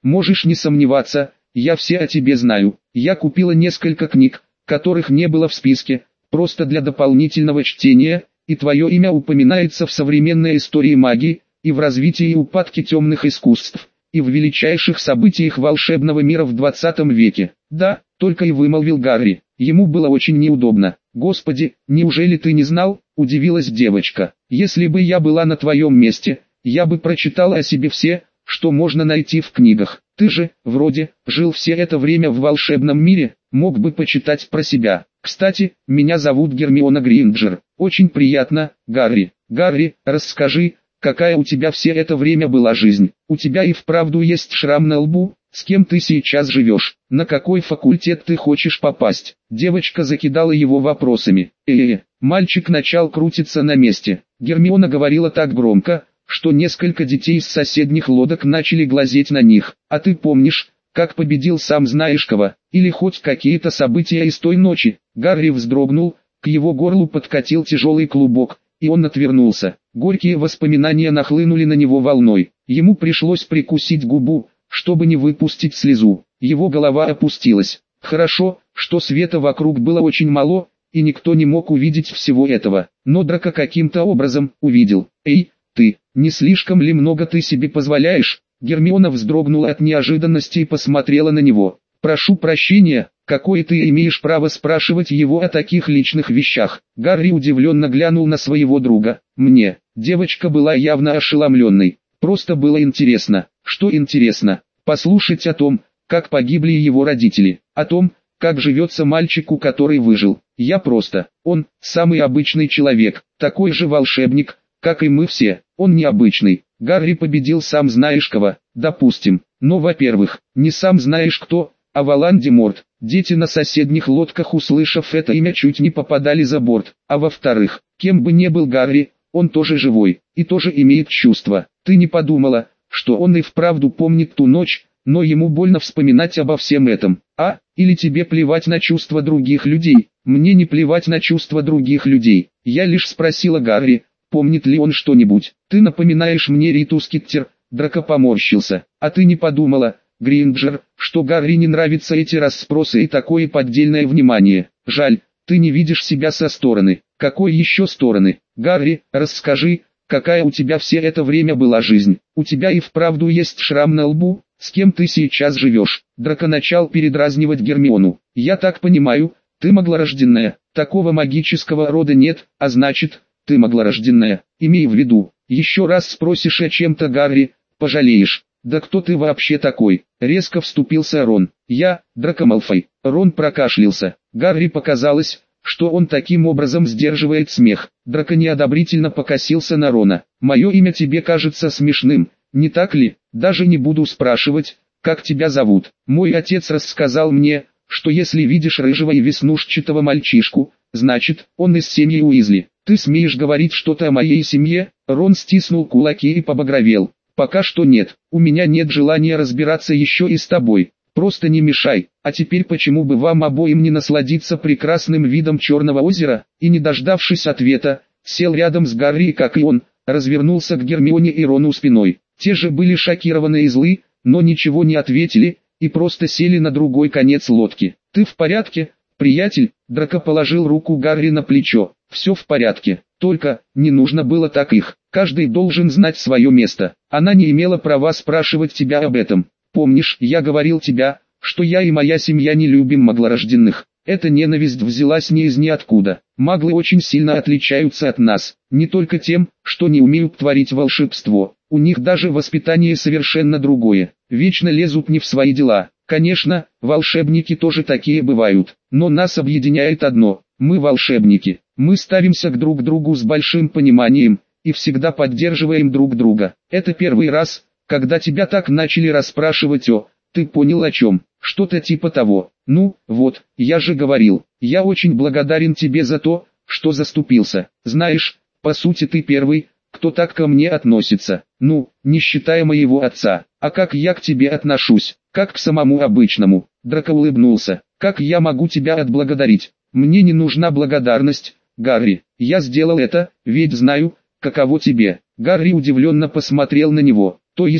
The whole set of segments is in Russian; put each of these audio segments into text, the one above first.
можешь не сомневаться, я все о тебе знаю. Я купила несколько книг, которых не было в списке, просто для дополнительного чтения, и твое имя упоминается в современной истории магии, и в развитии и упадке темных искусств, и в величайших событиях волшебного мира в 20 веке. Да, только и вымолвил Гарри. Ему было очень неудобно. «Господи, неужели ты не знал?» – удивилась девочка. «Если бы я была на твоем месте, я бы прочитала о себе все, что можно найти в книгах. Ты же, вроде, жил все это время в волшебном мире, мог бы почитать про себя. Кстати, меня зовут Гермиона Грейнджер. Очень приятно, Гарри. Гарри, расскажи, какая у тебя все это время была жизнь? У тебя и вправду есть шрам на лбу? С кем ты сейчас живешь? На какой факультет ты хочешь попасть?» Девочка закидала его вопросами. Мальчик начал крутиться на месте. Гермиона говорила так громко, что несколько детей с соседних лодок начали глазеть на них. «А ты помнишь, как победил сам знаешь кого? Или хоть какие-то события из той ночи?» Гарри вздрогнул, к его горлу подкатил тяжелый клубок, и он отвернулся. Горькие воспоминания нахлынули на него волной. Ему пришлось прикусить губу, чтобы не выпустить слезу. Его голова опустилась. Хорошо, что света вокруг было очень мало, и никто не мог увидеть всего этого. Но Драко каким-то образом увидел. «Эй, ты, не слишком ли много ты себе позволяешь?» Гермиона вздрогнула от неожиданности и посмотрела на него. «Прошу прощения, какое ты имеешь право спрашивать его о таких личных вещах?» Гарри удивленно глянул на своего друга. «Мне». Девочка была явно ошеломленной. Просто было интересно. Что интересно? Послушать о том, как погибли его родители. О том, как живется мальчику, который выжил. Он, самый обычный человек, такой же волшебник, как и мы все. Он необычный. Гарри победил сам знаешь кого, допустим. Но во-первых, не сам знаешь кто, а Волан-де-Морт. Дети на соседних лодках, услышав это имя, чуть не попадали за борт. А во-вторых, кем бы ни был Гарри, он тоже живой, и тоже имеет чувства. Ты не подумала, что он и вправду помнит ту ночь, но ему больно вспоминать обо всем этом? Или тебе плевать на чувства других людей? Мне не плевать на чувства других людей. Я лишь спросила Гарри, помнит ли он что-нибудь. Ты напоминаешь мне Риту Скиттер. Драко поморщился. А ты не подумала, Грейнджер, что Гарри не нравятся эти расспросы и такое поддельное внимание? Жаль, ты не видишь себя со стороны. Какой еще стороны? Гарри, расскажи, какая у тебя все это время была жизнь? У тебя и вправду есть шрам на лбу? С кем ты сейчас живешь?» Драко начал передразнивать Гермиону. «Я так понимаю, ты маглорожденная. Такого магического рода нет, а значит, ты маглорожденная. Имей в виду, еще раз спросишь о чем-то Гарри, пожалеешь». «Да кто ты вообще такой?» Резко вступился Рон. «Я, Драко Малфой». Рон прокашлялся. Гарри показалось, что он таким образом сдерживает смех. Драко неодобрительно покосился на Рона. «Мое имя тебе кажется смешным, не так ли? Даже не буду спрашивать, как тебя зовут. Мой отец рассказал мне, что если видишь рыжего и веснушчатого мальчишку, значит, он из семьи Уизли. Ты смеешь говорить что-то о моей семье?» Рон стиснул кулаки и побагровел. «Пока что нет, у меня нет желания разбираться еще и с тобой. Просто не мешай. А теперь почему бы вам обоим не насладиться прекрасным видом Черного озера?» И не дождавшись ответа, сел рядом с Гарри и, как и он, развернулся к Гермионе и Рону спиной. Те же были шокированы и злы, но ничего не ответили, и просто сели на другой конец лодки. «Ты в порядке, приятель?» Драко положил руку Гарри на плечо. «Все в порядке, только, не нужно было так их. Каждый должен знать свое место. Она не имела права спрашивать тебя об этом. Помнишь, я говорил тебе, что я и моя семья не любим маглорожденных? Эта ненависть взялась не из ниоткуда. Маглы очень сильно отличаются от нас, не только тем, что не умеют творить волшебство. У них даже воспитание совершенно другое. Вечно лезут не в свои дела. Конечно, волшебники тоже такие бывают, но нас объединяет одно: мы волшебники. Мы ставимся к друг другу с большим пониманием и всегда поддерживаем друг друга. Это первый раз, когда тебя так начали расспрашивать ты понял о чем? Что-то типа того. Ну, вот, я же говорил, я очень благодарен тебе за то, что заступился. Знаешь, по сути ты первый, кто так ко мне относится. Ну, не считая моего отца. А как я к тебе отношусь? Как к самому обычному?» Драко улыбнулся. «Как я могу тебя отблагодарить? Мне не нужна благодарность, Гарри. Я сделал это, ведь знаю, каково тебе». Гарри удивленно посмотрел на него. «То есть,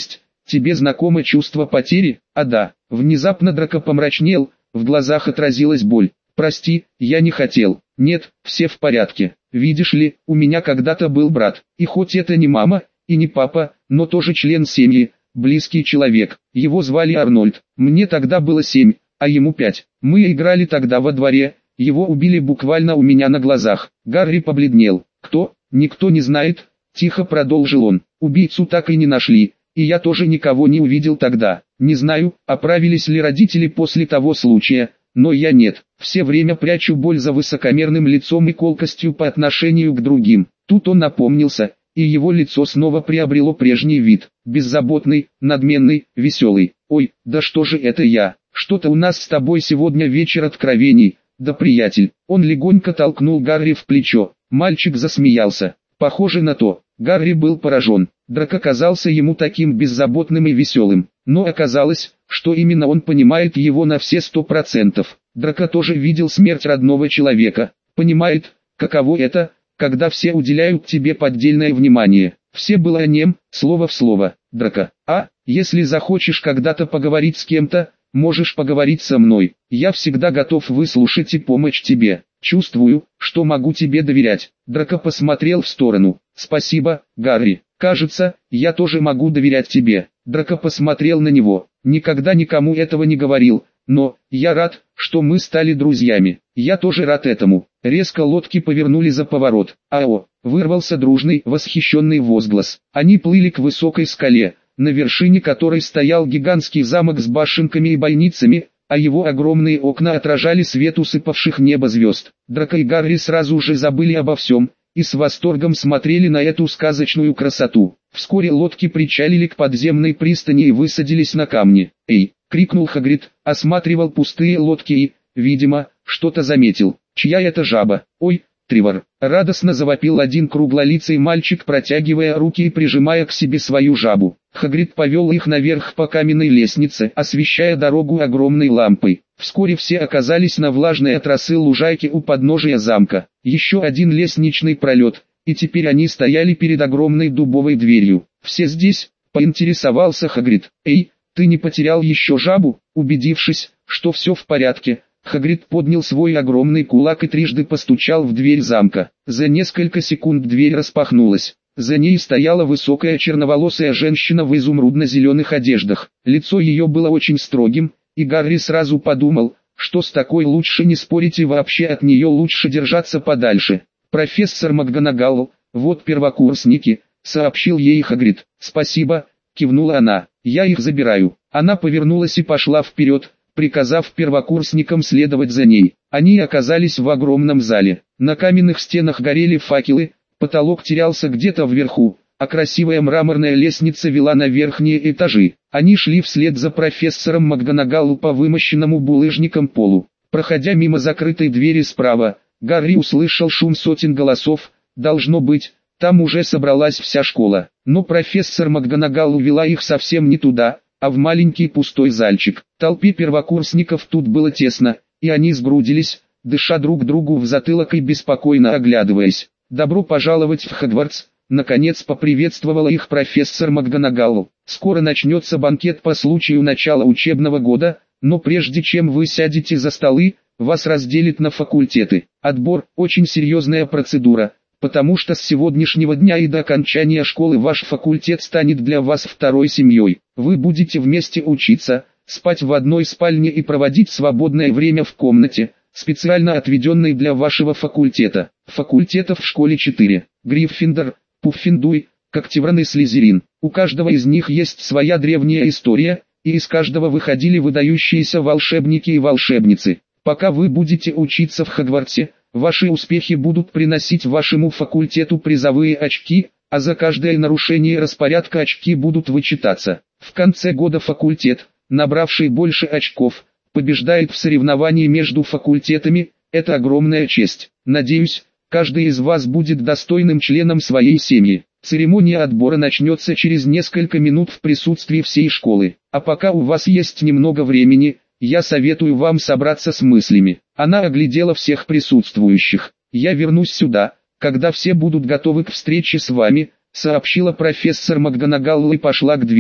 Тебе знакомо чувство потери? А да. Внезапно Драко помрачнел, в глазах отразилась боль. Прости, я не хотел. Нет, все в порядке. Видишь ли, у меня когда-то был брат. И хоть это не мама, и не папа, но тоже член семьи, близкий человек. Его звали Арнольд. Мне тогда было 7, а ему 5. Мы играли тогда во дворе. Его убили буквально у меня на глазах. Гарри побледнел. Кто? Никто не знает. Тихо продолжил он. Убийцу так и не нашли. И я тоже никого не увидел тогда. Не знаю, оправились ли родители после того случая, но я нет. Все время прячу боль за высокомерным лицом и колкостью по отношению к другим. Тут он напомнился, и его лицо снова приобрело прежний вид. Беззаботный, надменный, веселый. Ой, да что же это я? Что-то у нас с тобой сегодня вечер откровений. Да, приятель. Он легонько толкнул Гарри в плечо. Мальчик засмеялся. Похоже на то. Гарри был поражен. Драко казался ему таким беззаботным и веселым. Но оказалось, что именно он понимает его на все 100%. Драко тоже видел смерть родного человека. Понимает, каково это, когда все уделяют тебе поддельное внимание. Все было о нем, слово в слово. Драко, если захочешь когда-то поговорить с кем-то, можешь поговорить со мной. Я всегда готов выслушать и помочь тебе. Чувствую, что могу тебе доверять. Драко посмотрел в сторону. Спасибо, Гарри. Кажется, я тоже могу доверять тебе. Драко посмотрел на него. Никогда никому этого не говорил, но я рад, что мы стали друзьями. Я тоже рад этому. Резко лодки повернули за поворот. Ао! Вырвался дружный, восхищенный возглас. Они плыли к высокой скале, на вершине которой стоял гигантский замок с башенками и бойницами, а его огромные окна отражали свет усыпавших небо звезд. Драко и Гарри сразу же забыли обо всем, и с восторгом смотрели на эту сказочную красоту. Вскоре лодки причалили к подземной пристани и высадились на камни. «Эй!» — крикнул Хагрид, осматривал пустые лодки и, видимо, что-то заметил. «Чья это жаба? Ой, Тревор!» — радостно завопил один круглолицый мальчик, протягивая руки и прижимая к себе свою жабу. Хагрид повел их наверх по каменной лестнице, освещая дорогу огромной лампой. Вскоре все оказались на влажной от росы лужайке у подножия замка. Еще один лестничный пролет, и теперь они стояли перед огромной дубовой дверью. «Все здесь?» — поинтересовался Хагрид. «Эй, ты не потерял еще жабу?» Убедившись, что все в порядке, Хагрид поднял свой огромный кулак и трижды постучал в дверь замка. За несколько секунд дверь распахнулась. За ней стояла высокая черноволосая женщина в изумрудно-зеленых одеждах. Лицо ее было очень строгим, и Гарри сразу подумал, что с такой лучше не спорить и вообще от нее лучше держаться подальше. «Профессор МакГонагал, вот первокурсники», — сообщил ей Хагрид. «Спасибо», — кивнула она, — «я их забираю». Она повернулась и пошла вперед, приказав первокурсникам следовать за ней. Они оказались в огромном зале. На каменных стенах горели факелы, потолок терялся где-то вверху, а красивая мраморная лестница вела на верхние этажи. Они шли вслед за профессором МакГонагалл по вымощенному булыжником полу. Проходя мимо закрытой двери справа, Гарри услышал шум сотен голосов. Должно быть, там уже собралась вся школа. Но профессор МакГонагалл увела их совсем не туда, а в маленький пустой зальчик. Толпе первокурсников тут было тесно, и они сгрудились, дыша друг другу в затылок и беспокойно оглядываясь. «Добро пожаловать в Хогвартс!» Наконец поприветствовала их профессор МакГонагалл. «Скоро начнется банкет по случаю начала учебного года, но прежде чем вы сядете за столы, вас разделят на факультеты. Отбор – очень серьезная процедура, потому что с сегодняшнего дня и до окончания школы ваш факультет станет для вас второй семьей. Вы будете вместе учиться, спать в одной спальне и проводить свободное время в комнате, специально отведенной для вашего факультета. Факультетов в школе 4. Гриффиндор, Пуффиндуй, Когтевран и Слизерин. У каждого из них есть своя древняя история, и из каждого выходили выдающиеся волшебники и волшебницы. Пока вы будете учиться в Хогвартсе, ваши успехи будут приносить вашему факультету призовые очки, а за каждое нарушение распорядка очки будут вычитаться. В конце года факультет, набравший больше очков, побеждает в соревновании между факультетами. Это огромная честь. Надеюсь, каждый из вас будет достойным членом своей семьи. Церемония отбора начнется через несколько минут в присутствии всей школы. А пока у вас есть немного времени, я советую вам собраться с мыслями. Она оглядела всех присутствующих. «Я вернусь сюда, когда все будут готовы к встрече с вами», сообщила профессор МакГонагалл и пошла к двери.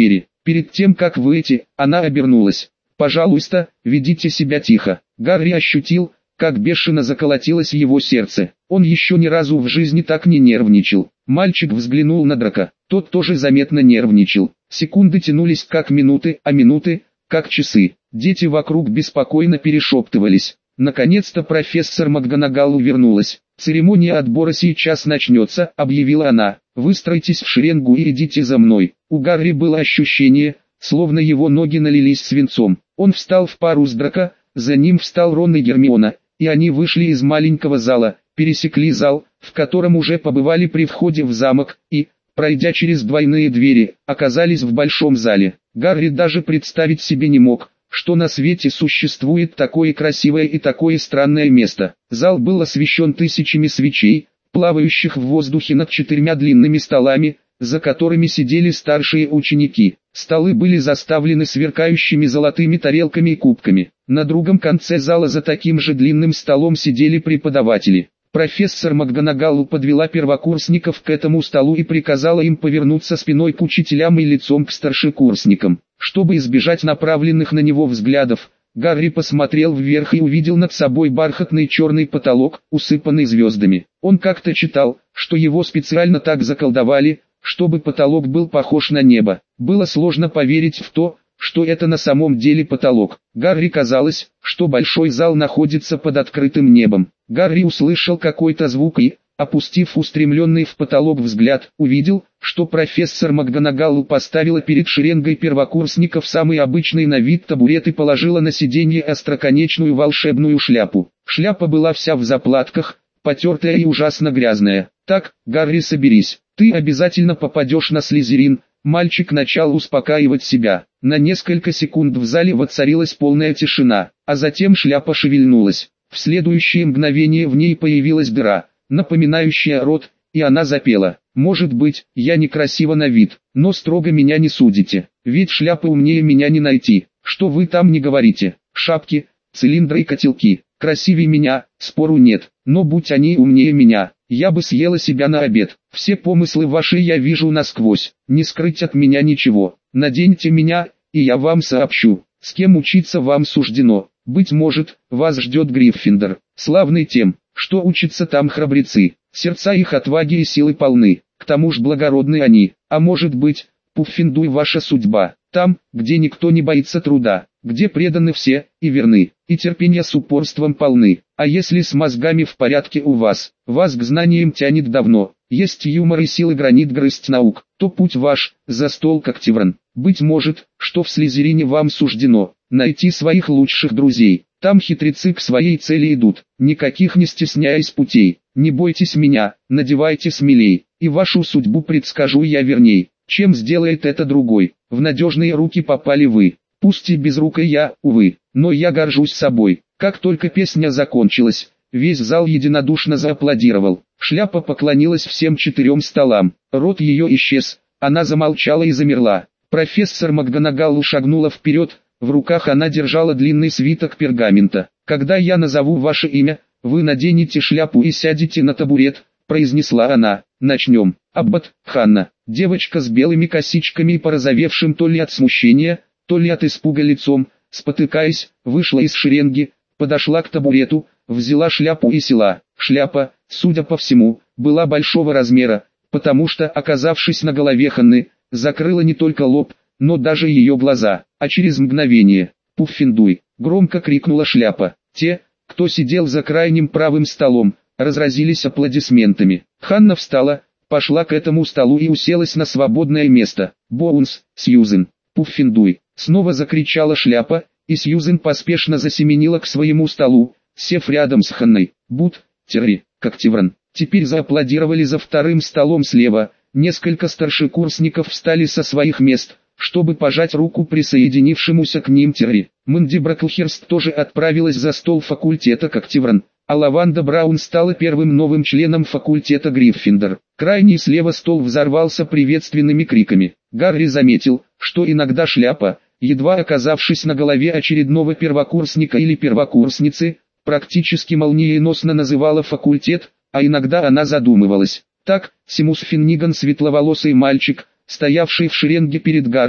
Перед тем как выйти, она обернулась. «Пожалуйста, ведите себя тихо». Гарри ощутил, как бешено заколотилось его сердце. Он еще ни разу в жизни так не нервничал. Мальчик взглянул на Драка. Тот тоже заметно нервничал. Секунды тянулись как минуты, а минуты как часы. Дети вокруг беспокойно перешептывались. Наконец-то профессор МакГонагал вернулась. «Церемония отбора сейчас начнется», — объявила она. «Выстройтесь в шеренгу и идите за мной». У Гарри было ощущение, словно его ноги налились свинцом. Он встал в пару с Драко, за ним встал Рон и Гермиона, и они вышли из маленького зала, пересекли зал, в котором уже побывали при входе в замок, и, пройдя через двойные двери, оказались в большом зале. Гарри даже представить себе не мог, что на свете существует такое красивое и такое странное место. Зал был освещен тысячами свечей, плавающих в воздухе над 4 длинными столами, за которыми сидели старшие ученики. Столы были заставлены сверкающими золотыми тарелками и кубками. На другом конце зала за таким же длинным столом сидели преподаватели. Профессор МакГонагал подвела первокурсников к этому столу и приказала им повернуться спиной к учителям и лицом к старшекурсникам. Чтобы избежать направленных на него взглядов, Гарри посмотрел вверх и увидел над собой бархатный черный потолок, усыпанный звездами. Он как-то читал, что его специально так заколдовали, чтобы потолок был похож на небо. Было сложно поверить в то, что это на самом деле потолок. Гарри казалось, что большой зал находится под открытым небом. Гарри услышал какой-то звук и, опустив устремленный в потолок взгляд, увидел, что профессор МакГонагал поставила перед шеренгой первокурсников самый обычный на вид табурет и положила на сиденье остроконечную волшебную шляпу. Шляпа была вся в заплатках, потертая и ужасно грязная. «Так, Гарри, соберись, ты обязательно попадешь на Слизерин». Мальчик начал успокаивать себя. На несколько секунд в зале воцарилась полная тишина, а затем шляпа шевельнулась. В следующее мгновение в ней появилась дыра, напоминающая рот, и она запела. «Может быть, я некрасива на вид, но строго меня не судите, ведь шляпы умнее меня не найти. Что вы там не говорите? Шапки, цилиндры и котелки. Красивее меня, спору нет, но будь они умнее меня, я бы съела себя на обед. Все помыслы ваши я вижу насквозь, не скрыть от меня ничего. Наденьте меня, и я вам сообщу, с кем учиться вам суждено. Быть может, вас ждет Гриффиндор, славный тем, что учатся там храбрецы, сердца их отваги и силы полны, к тому ж благородны они. А может быть, Пуффендуй ваша судьба, там, где никто не боится труда, где преданы все, и верны, и терпения с упорством полны. А если с мозгами в порядке у вас к знаниям тянет давно, есть юмор и силы гранит грызть наук, то путь ваш, за стол как Тивран. Быть может, что в Слизерине вам суждено найти своих лучших друзей. Там хитрецы к своей цели идут, никаких не стесняясь путей. Не бойтесь меня, надевайте смелей, и вашу судьбу предскажу я верней, чем сделает это другой. В надежные руки попали вы, пусть и безрукой я, увы, но я горжусь собой. Как только песня закончилась, весь зал единодушно зааплодировал. Шляпа поклонилась всем 4 столам, рот ее исчез, она замолчала и замерла. Профессор МакГонагал шагнула вперед, в руках она держала длинный свиток пергамента. «Когда я назову ваше имя, вы наденете шляпу и сядете на табурет», — произнесла она. «Начнем. Аббат, Ханна». Девочка с белыми косичками и порозовевшим то ли от смущения, то ли от испуга лицом, спотыкаясь, вышла из шеренги, подошла к табурету, взяла шляпу и села. Шляпа, судя по всему, была большого размера, потому что, оказавшись на голове Ханны, закрыла не только лоб, но даже ее глаза. А через мгновение «Пуффендуй!» громко крикнула шляпа. Те, кто сидел за крайним правым столом, разразились аплодисментами. Ханна встала, пошла к этому столу и уселась на свободное место. «Боунс, Сьюзен, Пуффендуй!» снова закричала шляпа, и Сьюзен поспешно засеменила к своему столу, сев рядом с Ханной. «Бут, Терри, как Тивран!» Теперь зааплодировали за вторым столом слева. Несколько старшекурсников встали со своих мест, чтобы пожать руку присоединившемуся к ним Терри. Мэнди Браклхерст тоже отправилась за стол факультета как Тивран, а Лаванда Браун стала первым новым членом факультета Гриффиндор. Крайний слева стол взорвался приветственными криками. Гарри заметил, что иногда шляпа, едва оказавшись на голове очередного первокурсника или первокурсницы, практически молниеносно называла факультет, а иногда она задумывалась. Так, Симус Финниган, светловолосый мальчик, стоявший в шеренге перед Гарри,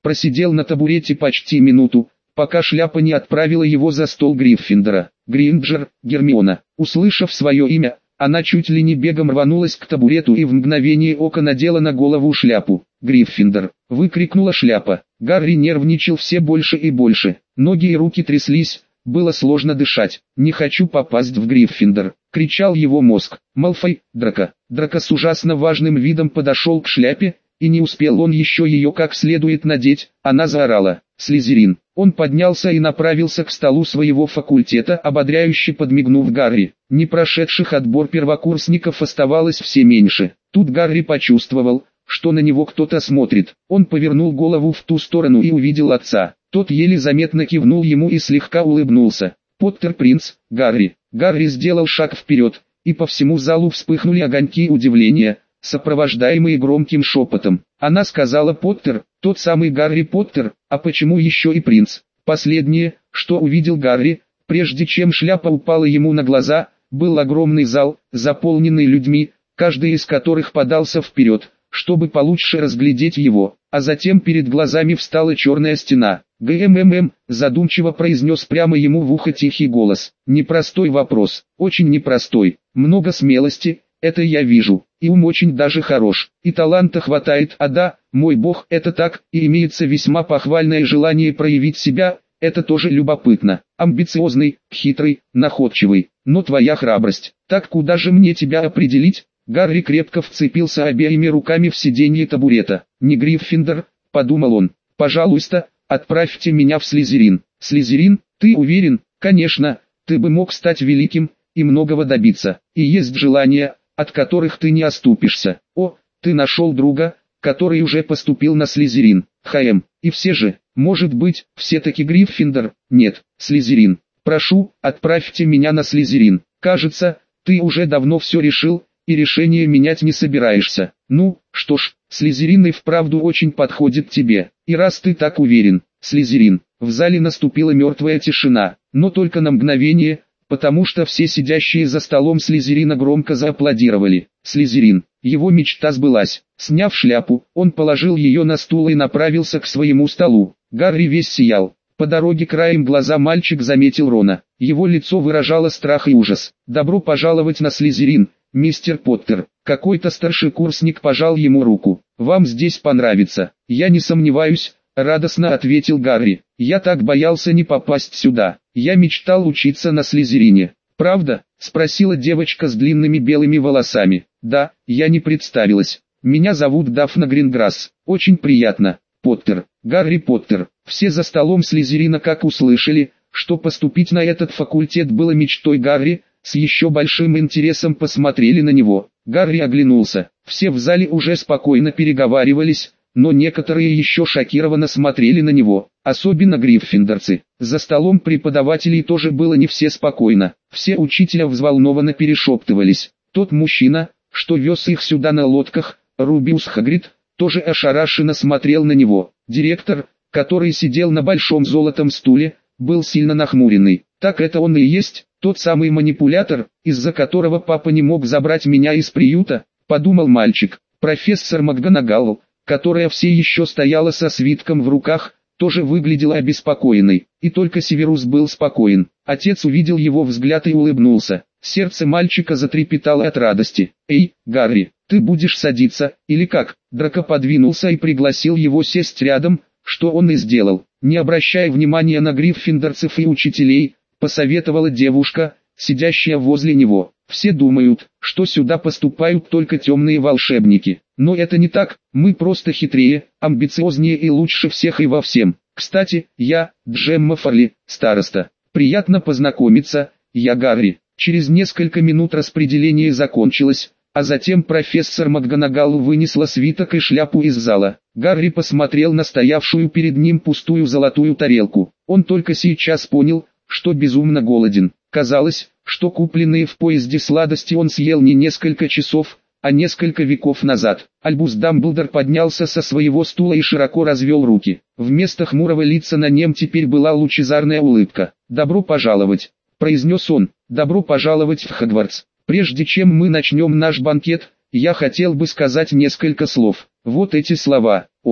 просидел на табурете почти минуту, пока шляпа не отправила его за стол Гриффиндора. Гринджер, Гермиона. Услышав свое имя, она чуть ли не бегом рванулась к табурету и в мгновение ока надела на голову шляпу. «Гриффиндор!» — выкрикнула шляпа. Гарри нервничал все больше и больше. Ноги и руки тряслись, было сложно дышать. «Не хочу попасть в Гриффиндор!» — кричал его мозг. Малфой, Драко. Драко с ужасно важным видом подошел к шляпе, и не успел он еще ее как следует надеть, она заорала: «Слизерин!» Он поднялся и направился к столу своего факультета, ободряюще подмигнув Гарри. Не прошедших отбор первокурсников оставалось все меньше. Тут Гарри почувствовал, что на него кто-то смотрит. Он повернул голову в ту сторону и увидел отца. Тот еле заметно кивнул ему и слегка улыбнулся. «Поттер принц, Гарри». Гарри сделал шаг вперед, и по всему залу вспыхнули огоньки удивления, сопровождаемые громким шепотом. Она сказала: «Поттер, тот самый Гарри Поттер, а почему еще и принц?» Последнее, что увидел Гарри, прежде чем шляпа упала ему на глаза, был огромный зал, заполненный людьми, каждый из которых подался вперед, чтобы получше разглядеть его, а затем перед глазами встала черная стена. «ГММ», задумчиво произнес прямо ему в ухо тихий голос. «Непростой вопрос, очень непростой, много смелости, это я вижу, и ум очень даже хорош, и таланта хватает, а да, мой бог, это так, и имеется весьма похвальное желание проявить себя, это тоже любопытно, амбициозный, хитрый, находчивый, но твоя храбрость, так куда же мне тебя определить?» Гарри крепко вцепился обеими руками в сиденье табурета. «Не Гриффиндор», — подумал он, — «пожалуйста, отправьте меня в Слизерин». «Слизерин, ты уверен?» «Конечно, ты бы мог стать великим и многого добиться, и есть желания, от которых ты не оступишься. О, ты нашел друга, который уже поступил на Слизерин. И все же, может быть, все-таки Гриффиндор?» «Нет, Слизерин. Прошу, отправьте меня на Слизерин. Кажется, ты уже давно все решил, и решение менять не собираешься. Ну, что ж, Слизерин и вправду очень подходит тебе. И раз ты так уверен, Слизерин». В зале наступила мертвая тишина, но только на мгновение, потому что все сидящие за столом Слизерина громко зааплодировали. Слизерин. Его мечта сбылась. Сняв шляпу, он положил ее на стул и направился к своему столу. Гарри весь сиял. По дороге краем глаза мальчик заметил Рона. Его лицо выражало страх и ужас. «Добро пожаловать на Слизерин, мистер Поттер». Какой-то старшекурсник пожал ему руку. «Вам здесь понравится». «Я не сомневаюсь», — радостно ответил Гарри. «Я так боялся не попасть сюда. Я мечтал учиться на Слизерине». «Правда?» — спросила девочка с длинными белыми волосами. «Да, я не представилась. Меня зовут Дафна Гринграсс. Очень приятно, Поттер». Гарри Поттер. Все за столом Слизерина как услышали, что поступить на этот факультет было мечтой Гарри, с еще большим интересом посмотрели на него. Гарри оглянулся. Все в зале уже спокойно переговаривались, но некоторые еще шокированно смотрели на него, особенно гриффиндорцы. За столом преподавателей тоже было не все спокойно. Все учителя взволнованно перешептывались. Тот мужчина, что вез их сюда на лодках, Рубиус Хагрид, тоже ошарашенно смотрел на него. Директор, который сидел на большом золотом стуле, был сильно нахмуренный. «Так это он и есть, тот самый манипулятор, из-за которого папа не мог забрать меня из приюта», — подумал мальчик. Профессор МакГонагал, которая все еще стояла со свитком в руках, тоже выглядела обеспокоенной, и только Северус был спокоен. Отец увидел его взгляд и улыбнулся. Сердце мальчика затрепетало от радости. «Эй, Гарри, ты будешь садиться, или как?» Драко подвинулся и пригласил его сесть рядом, что он и сделал. Не обращая внимания на гриффиндорцев и учителей, посоветовала девушка, сидящая возле него. «Все думают, что сюда поступают только темные волшебники. Но это не так, мы просто хитрее, амбициознее и лучше всех и во всем. Кстати, я, Джемма Фарли, староста. Приятно познакомиться, я Гарри». Через несколько минут распределение закончилось, а затем профессор МакГонагал вынесла свиток и шляпу из зала. Гарри посмотрел на стоявшую перед ним пустую золотую тарелку. Он только сейчас понял, что безумно голоден. Казалось, что купленные в поезде сладости он съел не несколько часов, а несколько веков назад. Альбус Дамблдор поднялся со своего стула и широко развел руки. Вместо хмурого лица на нем теперь была лучезарная улыбка. «Добро пожаловать», — произнес он, — «добро пожаловать в Хогвартс. Прежде чем мы начнем наш банкет, я хотел бы сказать несколько слов». Вот эти слова, Олух,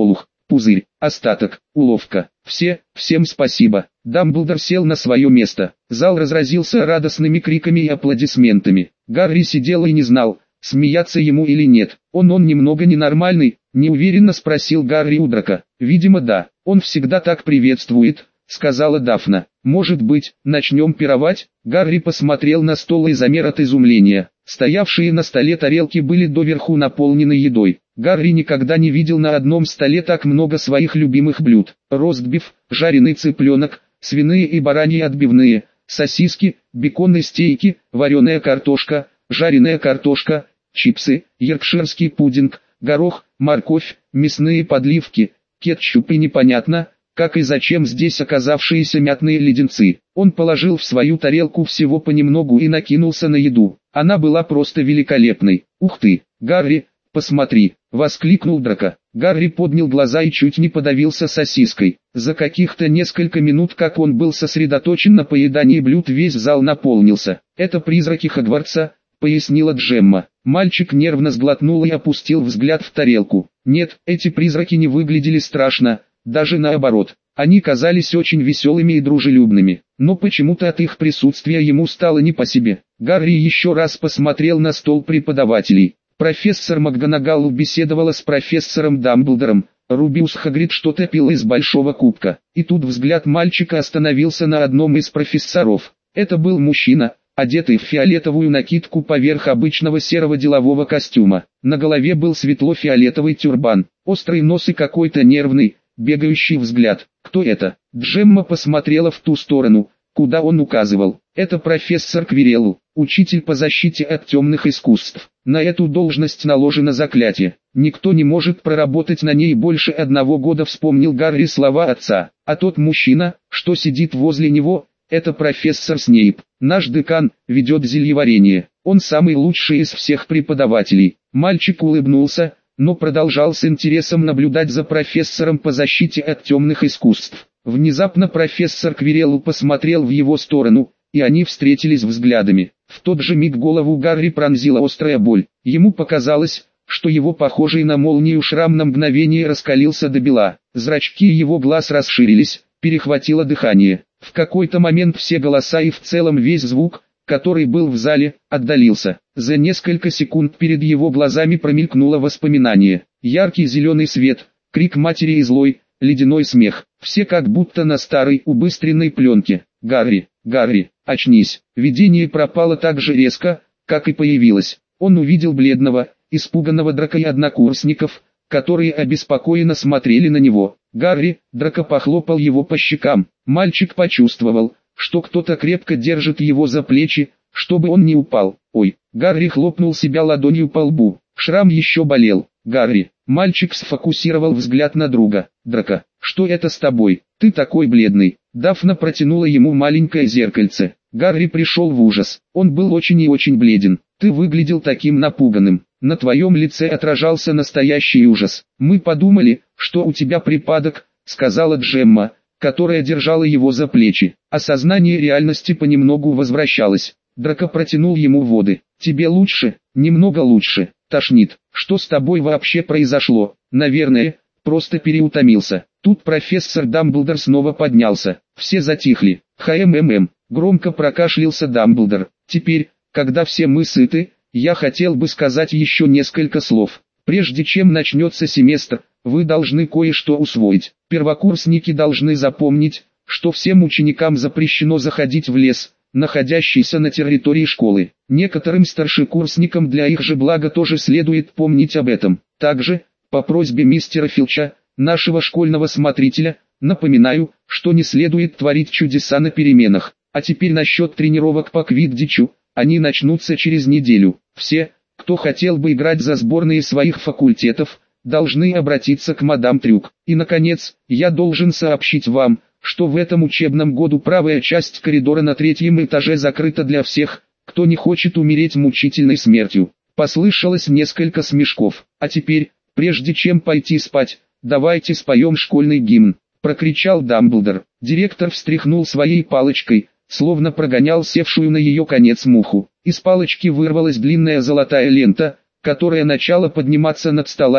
пузырь, остаток, уловка. Всем спасибо. Дамблдор сел на свое место. Зал разразился радостными криками и аплодисментами. Гарри сидел и не знал, смеяться ему или нет. Он немного ненормальный, неуверенно спросил Гарри у Драко. Видимо да, он всегда так приветствует, сказала Дафна. Может быть, начнем пировать? Гарри посмотрел на стол и замер от изумления. Стоявшие на столе тарелки были доверху наполнены едой. Гарри никогда не видел на одном столе так много своих любимых блюд. Ростбиф, жареный цыпленок, свиные и бараньи отбивные, сосиски, беконные стейки, вареная картошка, жареная картошка, чипсы, йоркширский пудинг, горох, морковь, мясные подливки, кетчуп и непонятно, как и зачем здесь оказавшиеся мятные леденцы. Он положил в свою тарелку всего понемногу и накинулся на еду. Она была просто великолепной. «Ух ты, Гарри, посмотри!» — воскликнул Драко. Гарри поднял глаза и чуть не подавился сосиской. За каких-то несколько минут, как он был сосредоточен на поедании блюд, весь зал наполнился. «Это призраки Хогвартса», — пояснила Джемма. Мальчик нервно сглотнул и опустил взгляд в тарелку. Нет, эти призраки не выглядели страшно, даже наоборот. Они казались очень веселыми и дружелюбными, но почему-то от их присутствия ему стало не по себе. Гарри еще раз посмотрел на стол преподавателей. Профессор МакГонагал беседовала с профессором Дамблдором, Рубиус Хагрид что-то пил из большого кубка. И тут взгляд мальчика остановился на одном из профессоров. Это был мужчина, одетый в фиолетовую накидку поверх обычного серого делового костюма. На голове был светло-фиолетовый тюрбан, острый нос и какой-то нервный, бегающий взгляд. Кто это? Джемма посмотрела в ту сторону, куда он указывал. Это профессор Квирелл, учитель по защите от темных искусств. На эту должность наложено заклятие. Никто не может проработать на ней больше 1 года, вспомнил Гарри слова отца. А тот мужчина, что сидит возле него, это профессор Снейп. Наш декан ведет зельеварение. Он самый лучший из всех преподавателей. Мальчик улыбнулся, но продолжал с интересом наблюдать за профессором по защите от темных искусств. Внезапно профессор Квирелл посмотрел в его сторону, и они встретились взглядами. В тот же миг голову Гарри пронзила острая боль. Ему показалось, что его похожий на молнию шрам на мгновение раскалился до бела. Зрачки его глаз расширились, перехватило дыхание. В какой-то момент все голоса и в целом весь звук, который был в зале, отдалился. За несколько секунд перед его глазами промелькнуло воспоминание. Яркий зеленый свет, крик матери и злой, ледяной смех. Все как будто на старой убыстренной пленке. «Гарри, Гарри, очнись!» Видение пропало так же резко, как и появилось. Он увидел бледного, испуганного Драко и однокурсников, которые обеспокоенно смотрели на него. «Гарри!» — Драко похлопал его по щекам. Мальчик почувствовал, что кто-то крепко держит его за плечи, чтобы он не упал. «Ой!» — Гарри хлопнул себя ладонью по лбу. Шрам еще болел. «Гарри!» — мальчик сфокусировал взгляд на друга. «Драко, что это с тобой? Ты такой бледный!» Дафна протянула ему маленькое зеркальце. Гарри пришел в ужас. Он был очень и очень бледен. «Ты выглядел таким напуганным. На твоем лице отражался настоящий ужас. Мы подумали, что у тебя припадок», — сказала Джемма, которая держала его за плечи. Осознание реальности понемногу возвращалось. Драко протянул ему воды. «Тебе лучше?» «Немного лучше. Тошнит. Что с тобой вообще произошло?» «Наверное, просто переутомился». Тут профессор Дамблдор снова поднялся. Все затихли. «ХММ», громко прокашлялся Дамблдор. «Теперь, когда все мы сыты, я хотел бы сказать еще несколько слов. Прежде чем начнется семестр, вы должны кое-что усвоить. Первокурсники должны запомнить, что всем ученикам запрещено заходить в лес, находящийся на территории школы. Некоторым старшекурсникам для их же блага тоже следует помнить об этом. Также, по просьбе мистера Филча, нашего школьного смотрителя, напоминаю, что не следует творить чудеса на переменах. А теперь насчет тренировок по квиддичу. Они начнутся через неделю. Все, кто хотел бы играть за сборные своих факультетов, должны обратиться к мадам Трюк. И наконец, я должен сообщить вам, что в этом учебном году правая часть коридора на 3-м этаже закрыта для всех, кто не хочет умереть мучительной смертью. Послышалось несколько смешков. А теперь, прежде чем пойти спать, давайте споем школьный гимн, прокричал Дамблдор. Директор встряхнул своей палочкой, словно прогонял севшую на ее конец муху. Из палочки вырвалась длинная золотая лента, которая начала подниматься над столами,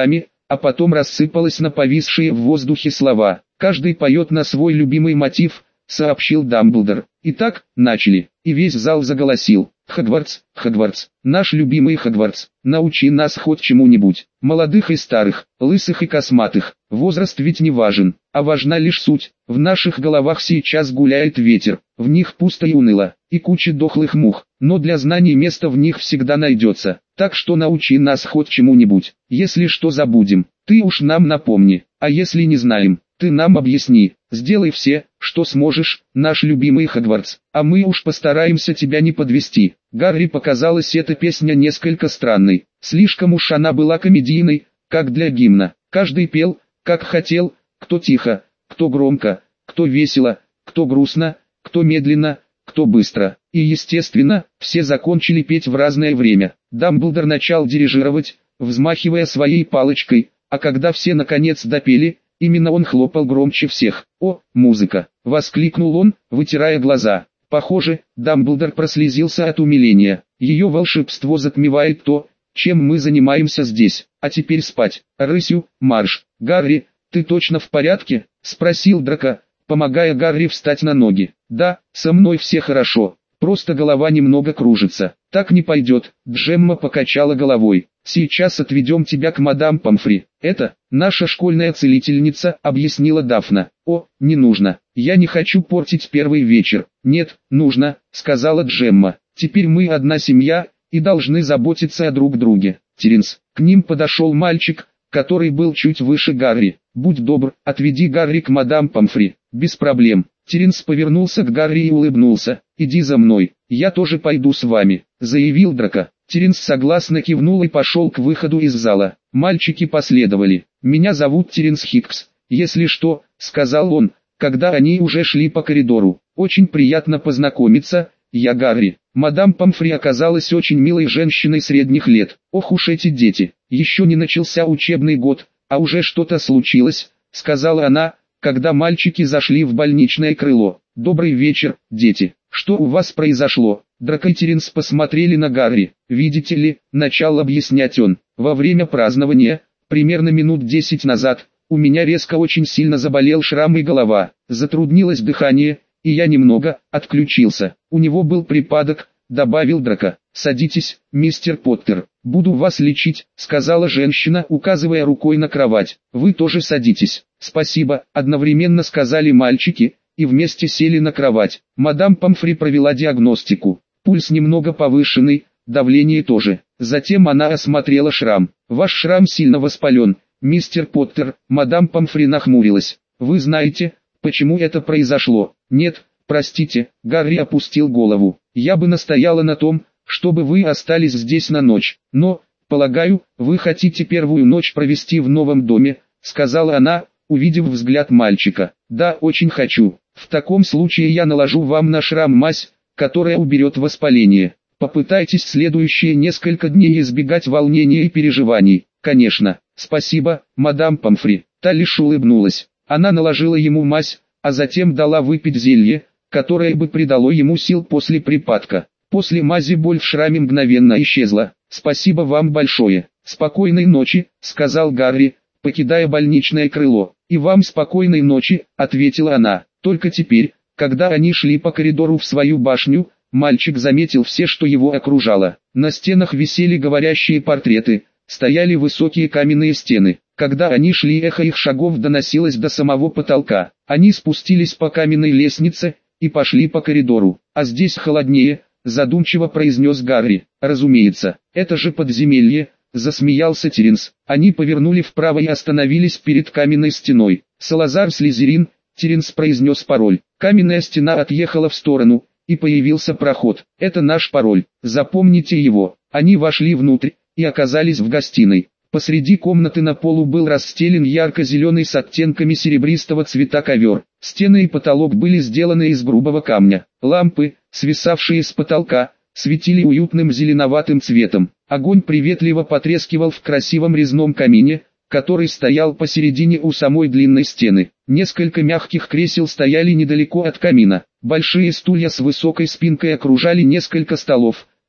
а потом рассыпалась на повисшие в воздухе слова. «Каждый поет на свой любимый мотив», — сообщил Дамблдор. «Итак, начали». И весь зал заголосил. «Хогвартс, Хогвартс, наш любимый Хогвартс, научи нас хоть чему-нибудь, молодых и старых, лысых и косматых, возраст ведь не важен, а важна лишь суть. В наших головах сейчас гуляет ветер, в них пусто и уныло, и куча дохлых мух, но для знаний место в них всегда найдется, так что научи нас хоть чему-нибудь, если что забудем, ты уж нам напомни, а если не знаем, ты нам объясни, сделай все, что сможешь, наш любимый Хогвартс, а мы уж постараемся тебя не подвести». Гарри показалась эта песня несколько странной, слишком уж она была комедийной, как для гимна. Каждый пел, как хотел, кто тихо, кто громко, кто весело, кто грустно, кто медленно, кто быстро. И естественно, все закончили петь в разное время. Дамблдор начал дирижировать, взмахивая своей палочкой, а когда все наконец допели, именно он хлопал громче всех. «О, музыка!» — воскликнул он, вытирая глаза. Похоже, Дамблдор прослезился от умиления. Ее волшебство затмевает то, чем мы занимаемся здесь. А теперь спать. Рысью, марш. «Гарри, ты точно в порядке?» — спросил Драко, помогая Гарри встать на ноги. «Да, со мной все хорошо. Просто голова немного кружится». «Так не пойдет», — Джемма покачала головой. «Сейчас отведем тебя к мадам Помфри. Это наша школьная целительница», — объяснила Дафна. «О, не нужно. Я не хочу портить первый вечер». «Нет, нужно», — сказала Джемма. «Теперь мы одна семья и должны заботиться о друг друге». Теренс. К ним подошел мальчик, который был чуть выше Гарри. «Будь добр, отведи Гарри к мадам Помфри». «Без проблем». Теренс повернулся к Гарри и улыбнулся. «Иди за мной, я тоже пойду с вами», — заявил Драко. Теренс согласно кивнул и пошел к выходу из зала. Мальчики последовали. «Меня зовут Теренс Хикс, если что», — сказал он, когда они уже шли по коридору. «Очень приятно познакомиться, я Гарри». Мадам Помфри оказалась очень милой женщиной средних лет. «Ох уж эти дети, еще не начался учебный год, а уже что-то случилось», — сказала она, когда мальчики зашли в больничное крыло. «Добрый вечер, дети. Что у вас произошло?» Драко и Теренс посмотрели на Гарри. «Видите ли», — начал объяснять он, — «во время празднования, примерно минут 10 назад, у меня резко очень сильно заболел шрам и голова, затруднилось дыхание, и я немного отключился. У него был припадок», — добавил Драко. «Садитесь, мистер Поттер, буду вас лечить», — сказала женщина, указывая рукой на кровать. «Вы тоже садитесь». «Спасибо», — одновременно сказали мальчики, и вместе сели на кровать. Мадам Помфри провела диагностику. Пульс немного повышенный, давление тоже. Затем она осмотрела шрам. «Ваш шрам сильно воспален, мистер Поттер», — мадам Помфри нахмурилась. «Вы знаете, почему это произошло?» «Нет, простите», — Гарри опустил голову. «Я бы настояла на том, чтобы вы остались здесь на ночь. Но, полагаю, вы хотите первую ночь провести в новом доме», — сказала она, увидев взгляд мальчика. «Да, очень хочу. В таком случае я наложу вам на шрам мазь, которая уберет воспаление. Попытайтесь следующие несколько дней избегать волнения и переживаний». «Конечно, спасибо, мадам Помфри». Та лишь улыбнулась. Она наложила ему мазь, а затем дала выпить зелье, которое бы придало ему сил после припадка. После мази боль в шраме мгновенно исчезла. «Спасибо вам большое. Спокойной ночи», — сказал Гарри, покидая больничное крыло. «И вам спокойной ночи», — ответила она. Только теперь, когда они шли по коридору в свою башню, мальчик заметил все, что его окружало. На стенах висели говорящие портреты, стояли высокие каменные стены. Когда они шли, эхо их шагов доносилось до самого потолка. Они спустились по каменной лестнице и пошли по коридору. «А здесь холоднее», — задумчиво произнес Гарри. «Разумеется, это же подземелье», — засмеялся Теренс. Они повернули вправо и остановились перед каменной стеной. «Салазар Слизерин», — Теренс произнес пароль. Каменная стена отъехала в сторону, и появился проход. «Это наш пароль, запомните его». Они вошли внутрь и оказались в гостиной. Посреди комнаты на полу был расстелен ярко-зеленый с оттенками серебристого цвета ковер. Стены и потолок были сделаны из грубого камня. Лампы, свисавшие с потолка, светили уютным зеленоватым цветом. Огонь приветливо потрескивал в красивом резном камине, который стоял посередине у самой длинной стены. Несколько мягких кресел стояли недалеко от камина. Большие стулья с высокой спинкой окружали несколько столов,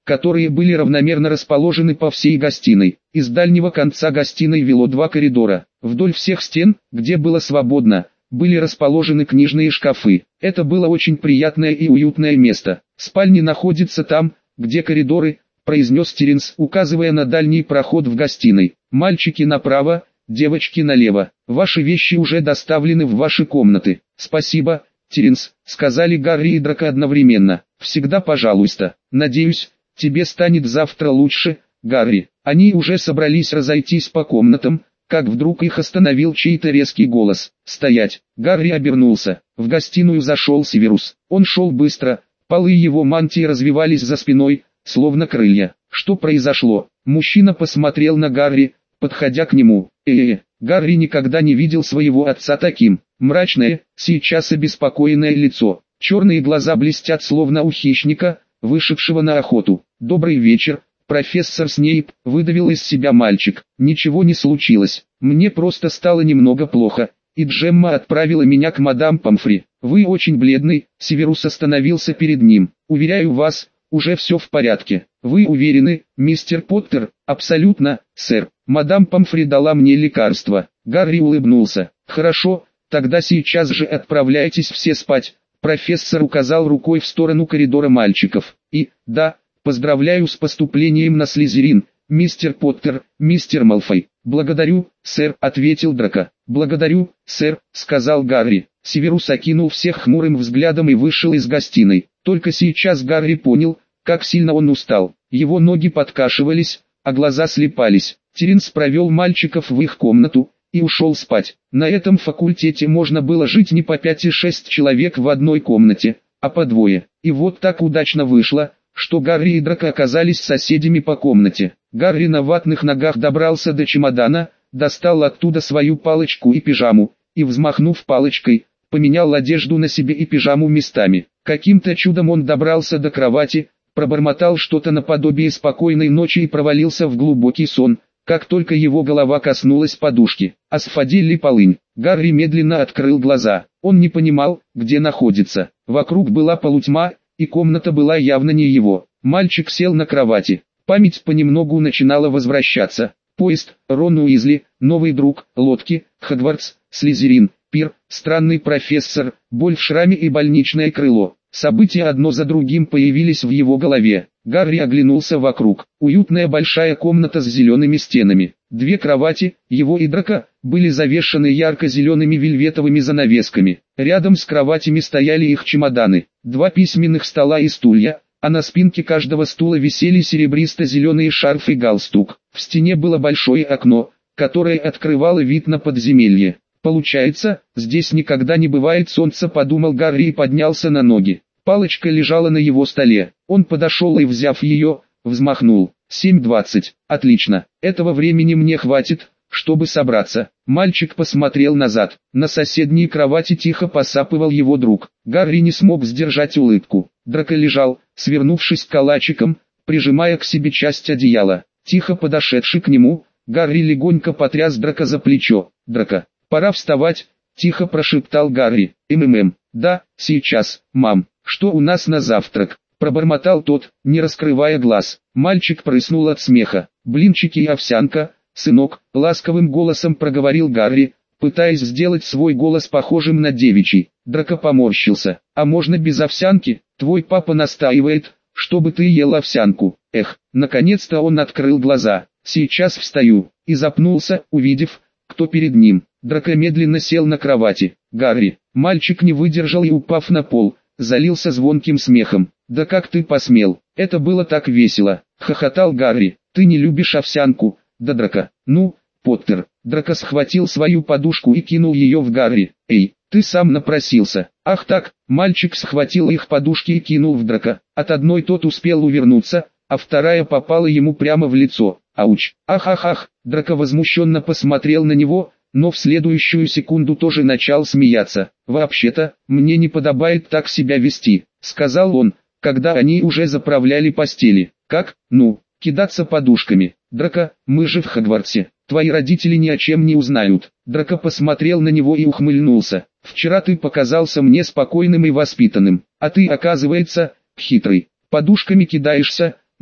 которые были равномерно расположены по всей гостиной. Из дальнего конца гостиной вело два коридора. Вдоль всех стен, где было свободно, были расположены книжные шкафы. Это было очень приятное и уютное место. Спальни находятся там, где коридоры, произнес Теренс, указывая на дальний проход в гостиной. Мальчики направо, девочки налево. Ваши вещи уже доставлены в ваши комнаты. Спасибо, Теренс, сказали Гарри и Драко одновременно. Всегда пожалуйста. Надеюсь, тебе станет завтра лучше, Гарри. Они уже собрались разойтись по комнатам, как вдруг их остановил чей-то резкий голос. «Стоять!» Гарри обернулся. В гостиную зашел Северус. Он шел быстро, полы его мантии развивались за спиной, словно крылья. Что произошло? Мужчина посмотрел на Гарри, подходя к нему. Гарри никогда не видел своего отца таким. Мрачное, сейчас обеспокоенное лицо. Черные глаза блестят словно у хищника, вышедшего на охоту. «Добрый вечер, профессор Снейп», выдавил из себя мальчик. «Ничего не случилось, мне просто стало немного плохо, и Джемма отправила меня к мадам Помфри. Вы очень бледный», Северус остановился перед ним. «Уверяю вас, уже все в порядке». «Вы уверены, мистер Поттер?» «Абсолютно, сэр. Мадам Помфри дала мне лекарство». Гарри улыбнулся. «Хорошо, тогда сейчас же отправляйтесь все спать». Профессор указал рукой в сторону коридора мальчиков. «И, да, поздравляю с поступлением на Слизерин, мистер Поттер, мистер Малфой». «Благодарю, сэр», — ответил Драко. «Благодарю, сэр», — сказал Гарри. Северус окинул всех хмурым взглядом и вышел из гостиной. Только сейчас Гарри понял, как сильно он устал. Его ноги подкашивались, а глаза слепались. Теренс провел мальчиков в их комнату и ушел спать. На этом факультете можно было жить не по 5 и 6 человек в одной комнате, а по двое. И вот так удачно вышло, что Гарри и Драко оказались соседями по комнате. Гарри на ватных ногах добрался до чемодана, достал оттуда свою палочку и пижаму, и, взмахнув палочкой, поменял одежду на себе и пижаму местами. Каким-то чудом он добрался до кровати, пробормотал что-то наподобие спокойной ночи и провалился в глубокий сон, как только его голова коснулась подушки. Асфодели полынь. Гарри медленно открыл глаза. Он не понимал, где находится. Вокруг была полутьма, и комната была явно не его. Мальчик сел на кровати. Память понемногу начинала возвращаться. Поезд, Рон Уизли, новый друг, лодки, Хогвартс, Слизерин, пир, странный профессор, боль в шраме и больничное крыло. События одно за другим появились в его голове. Гарри оглянулся вокруг. Уютная большая комната с зелеными стенами. Две кровати, его и Драко, были завешаны ярко-зелеными вельветовыми занавесками. Рядом с кроватями стояли их чемоданы. Два письменных стола и стулья, а на спинке каждого стула висели серебристо-зеленые шарф и галстук. В стене было большое окно, которое открывало вид на подземелье. «Получается, здесь никогда не бывает солнца», — подумал Гарри и поднялся на ноги. Палочка лежала на его столе. Он подошел и, взяв ее, взмахнул. 7:20. Отлично. Этого времени мне хватит, чтобы собраться. Мальчик посмотрел назад. На соседней кровати тихо посапывал его друг. Гарри не смог сдержать улыбку. Драко лежал, свернувшись калачиком, прижимая к себе часть одеяла. Тихо подошедший к нему, Гарри легонько потряс Драко за плечо. «Драко, пора вставать», — тихо прошептал Гарри. «Да, сейчас, мам. Что у нас на завтрак?» — пробормотал тот, не раскрывая глаз. Мальчик прыснул от смеха. «Блинчики и овсянка, сынок», — ласковым голосом проговорил Гарри, пытаясь сделать свой голос похожим на девичий. Драко поморщился. «А можно без овсянки? Твой папа настаивает, чтобы ты ел овсянку». Наконец-то он открыл глаза. «Сейчас встаю», и запнулся, увидев, кто перед ним. Драко медленно сел на кровати. «Гарри». Мальчик не выдержал и, упав на пол, залился звонким смехом. «Да как ты посмел? Это было так весело!» — хохотал Гарри. «Ты не любишь овсянку, да, Драко?» «Ну, Поттер». Драко схватил свою подушку и кинул ее в Гарри. «Эй, ты сам напросился». «Ах так!» Мальчик схватил их подушки и кинул в Драко. От одной тот успел увернуться, а вторая попала ему прямо в лицо. «Ауч! Ах!» Драко возмущенно посмотрел на него, но в следующую секунду тоже начал смеяться. «Вообще-то, мне не подобает так себя вести», — сказал он, когда они уже заправляли постели. «Как? Ну, кидаться подушками. Драко, мы же в Хогвартсе. Твои родители ни о чем не узнают». Драко посмотрел на него и ухмыльнулся. «Вчера ты показался мне спокойным и воспитанным, а ты, оказывается, хитрый. Подушками кидаешься,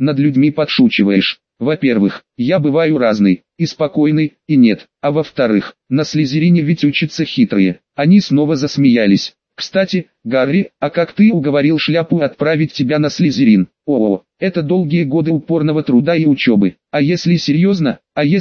над людьми подшучиваешь. Во-первых, я бываю разный, и спокойный, и нет. А во-вторых, на Слизерине ведь учатся хитрые. Они снова засмеялись. Кстати, Гарри, а как ты уговорил Шляпу отправить тебя на Слизерин? О, это долгие годы упорного труда и учебы. А если серьезно,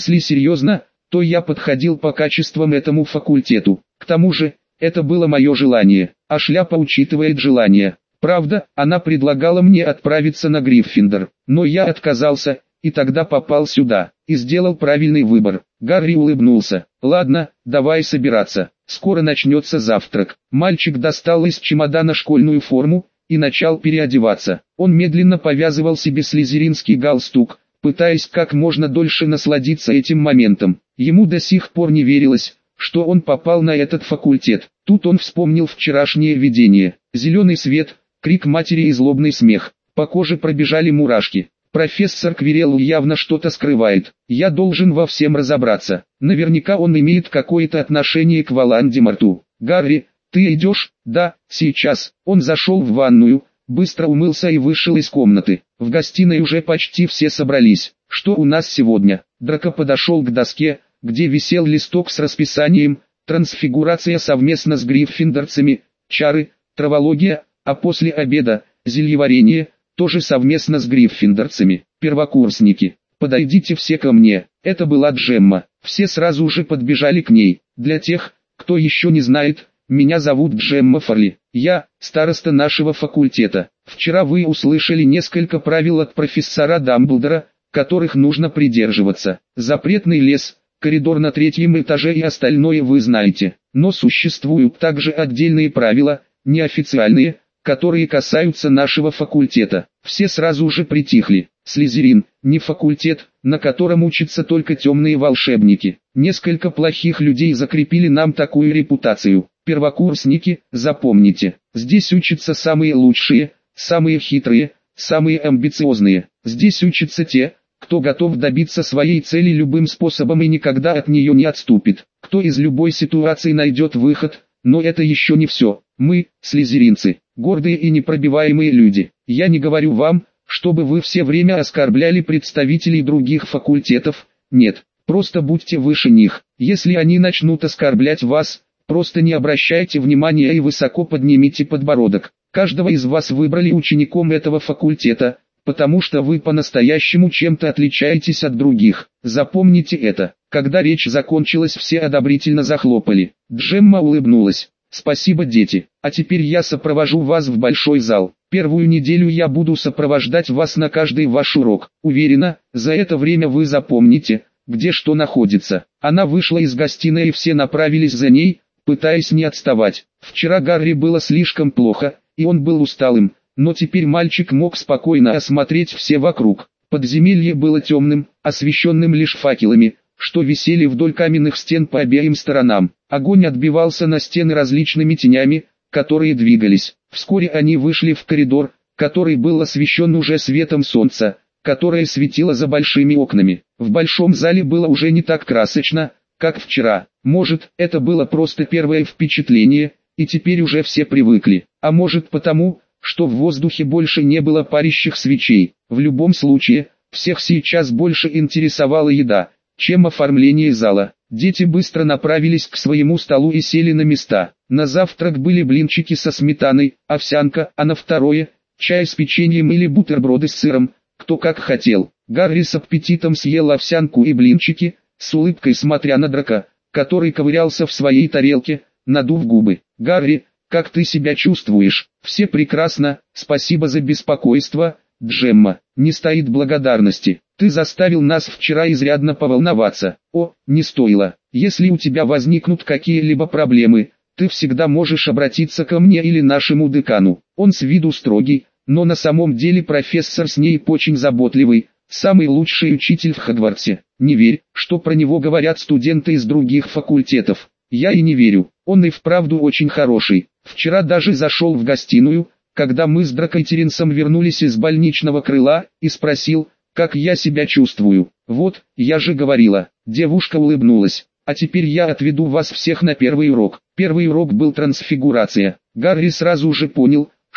то я подходил по качествам этому факультету. К тому же, это было мое желание, а Шляпа учитывает желание. Правда, она предлагала мне отправиться на Гриффиндор, но я отказался, и тогда попал сюда, и сделал правильный выбор. Гарри улыбнулся. Ладно, давай собираться, скоро начнется завтрак. Мальчик достал из чемодана школьную форму и начал переодеваться. Он медленно повязывал себе слизеринский галстук, пытаясь как можно дольше насладиться этим моментом. Ему до сих пор не верилось, что он попал на этот факультет. Тут он вспомнил вчерашнее видение. Зеленый свет, крик матери и злобный смех. По коже пробежали мурашки. Профессор Квирелл явно что-то скрывает. Я должен во всем разобраться. Наверняка он имеет какое-то отношение к Волан-де-Морту. Гарри, ты идешь? Да, сейчас. Он зашел в ванную, быстро умылся и вышел из комнаты. В гостиной уже почти все собрались. Что у нас сегодня? Драко подошел к доске, где висел листок с расписанием, трансфигурация совместно с гриффиндорцами, чары, травология, а после обеда, зельеварение, тоже совместно с гриффиндорцами. Первокурсники, подойдите все ко мне. Это была Джемма. Все сразу же подбежали к ней. Для тех, кто еще не знает, меня зовут Джемма Фарли. Я староста нашего факультета. Вчера вы услышали несколько правил от профессора Дамблдора, которых нужно придерживаться. Запретный лес, коридор на 3-м этаже и остальное вы знаете. Но существуют также отдельные правила, неофициальные, которые касаются нашего факультета. Все сразу же притихли. Слизерин – не факультет, на котором учатся только темные волшебники. Несколько плохих людей закрепили нам такую репутацию. Первокурсники, запомните, здесь учатся самые лучшие, самые хитрые, самые амбициозные. Здесь учатся те, кто готов добиться своей цели любым способом и никогда от нее не отступит. Кто из любой ситуации найдет выход, но это еще не все. Мы, слизеринцы, гордые и непробиваемые люди. Я не говорю вам, чтобы вы все время оскорбляли представителей других факультетов. Нет, просто будьте выше них. Если они начнут оскорблять вас, просто не обращайте внимания и высоко поднимите подбородок. Каждого из вас выбрали учеником этого факультета, потому что вы по-настоящему чем-то отличаетесь от других. Запомните это. Когда речь закончилась, все одобрительно захлопали. Джемма улыбнулась. Спасибо, дети. А теперь я сопровожу вас в большой зал. Первую неделю я буду сопровождать вас на каждый ваш урок. Уверена, за это время вы запомните, где что находится. Она вышла из гостиной и все направились за ней, пытаясь не отставать. Вчера Гарри было слишком плохо, и он был усталым, но теперь мальчик мог спокойно осмотреть все вокруг. Подземелье было темным, освещенным лишь факелами, что висели вдоль каменных стен по обеим сторонам. Огонь отбивался на стены различными тенями, которые двигались. Вскоре они вышли в коридор, который был освещен уже светом солнца, которое светило за большими окнами. В большом зале было уже не так красочно, как вчера. Может, это было просто первое впечатление, и теперь уже все привыкли. А может потому, что в воздухе больше не было парящих свечей. В любом случае, всех сейчас больше интересовала еда, чем оформление зала. Дети быстро направились к своему столу и сели на места. На завтрак были блинчики со сметаной, овсянка, а на второе – чай с печеньем или бутерброды с сыром, кто как хотел. Гарри с аппетитом съел овсянку и блинчики, с улыбкой смотря на Драко, который ковырялся в своей тарелке, надув губы. «Гарри, как ты себя чувствуешь?» «Все прекрасно, спасибо за беспокойство, Джемма. Не стоит благодарности. Ты заставил нас вчера изрядно поволноваться». «О, не стоило. Если у тебя возникнут какие-либо проблемы, ты всегда можешь обратиться ко мне или нашему декану. Он с виду строгий, но на самом деле профессор Снейп очень заботливый, самый лучший учитель в Хогвартсе. Не верь, что про него говорят студенты из других факультетов. Я и не верю, он и вправду очень хороший. Вчера даже зашел в гостиную, когда мы с Драко и Теренсом вернулись из больничного крыла, и спросил, как я себя чувствую. Вот, я же говорила». Девушка улыбнулась. «А теперь я отведу вас всех на первый урок». Первый урок был трансфигурация. Гарри сразу же понял,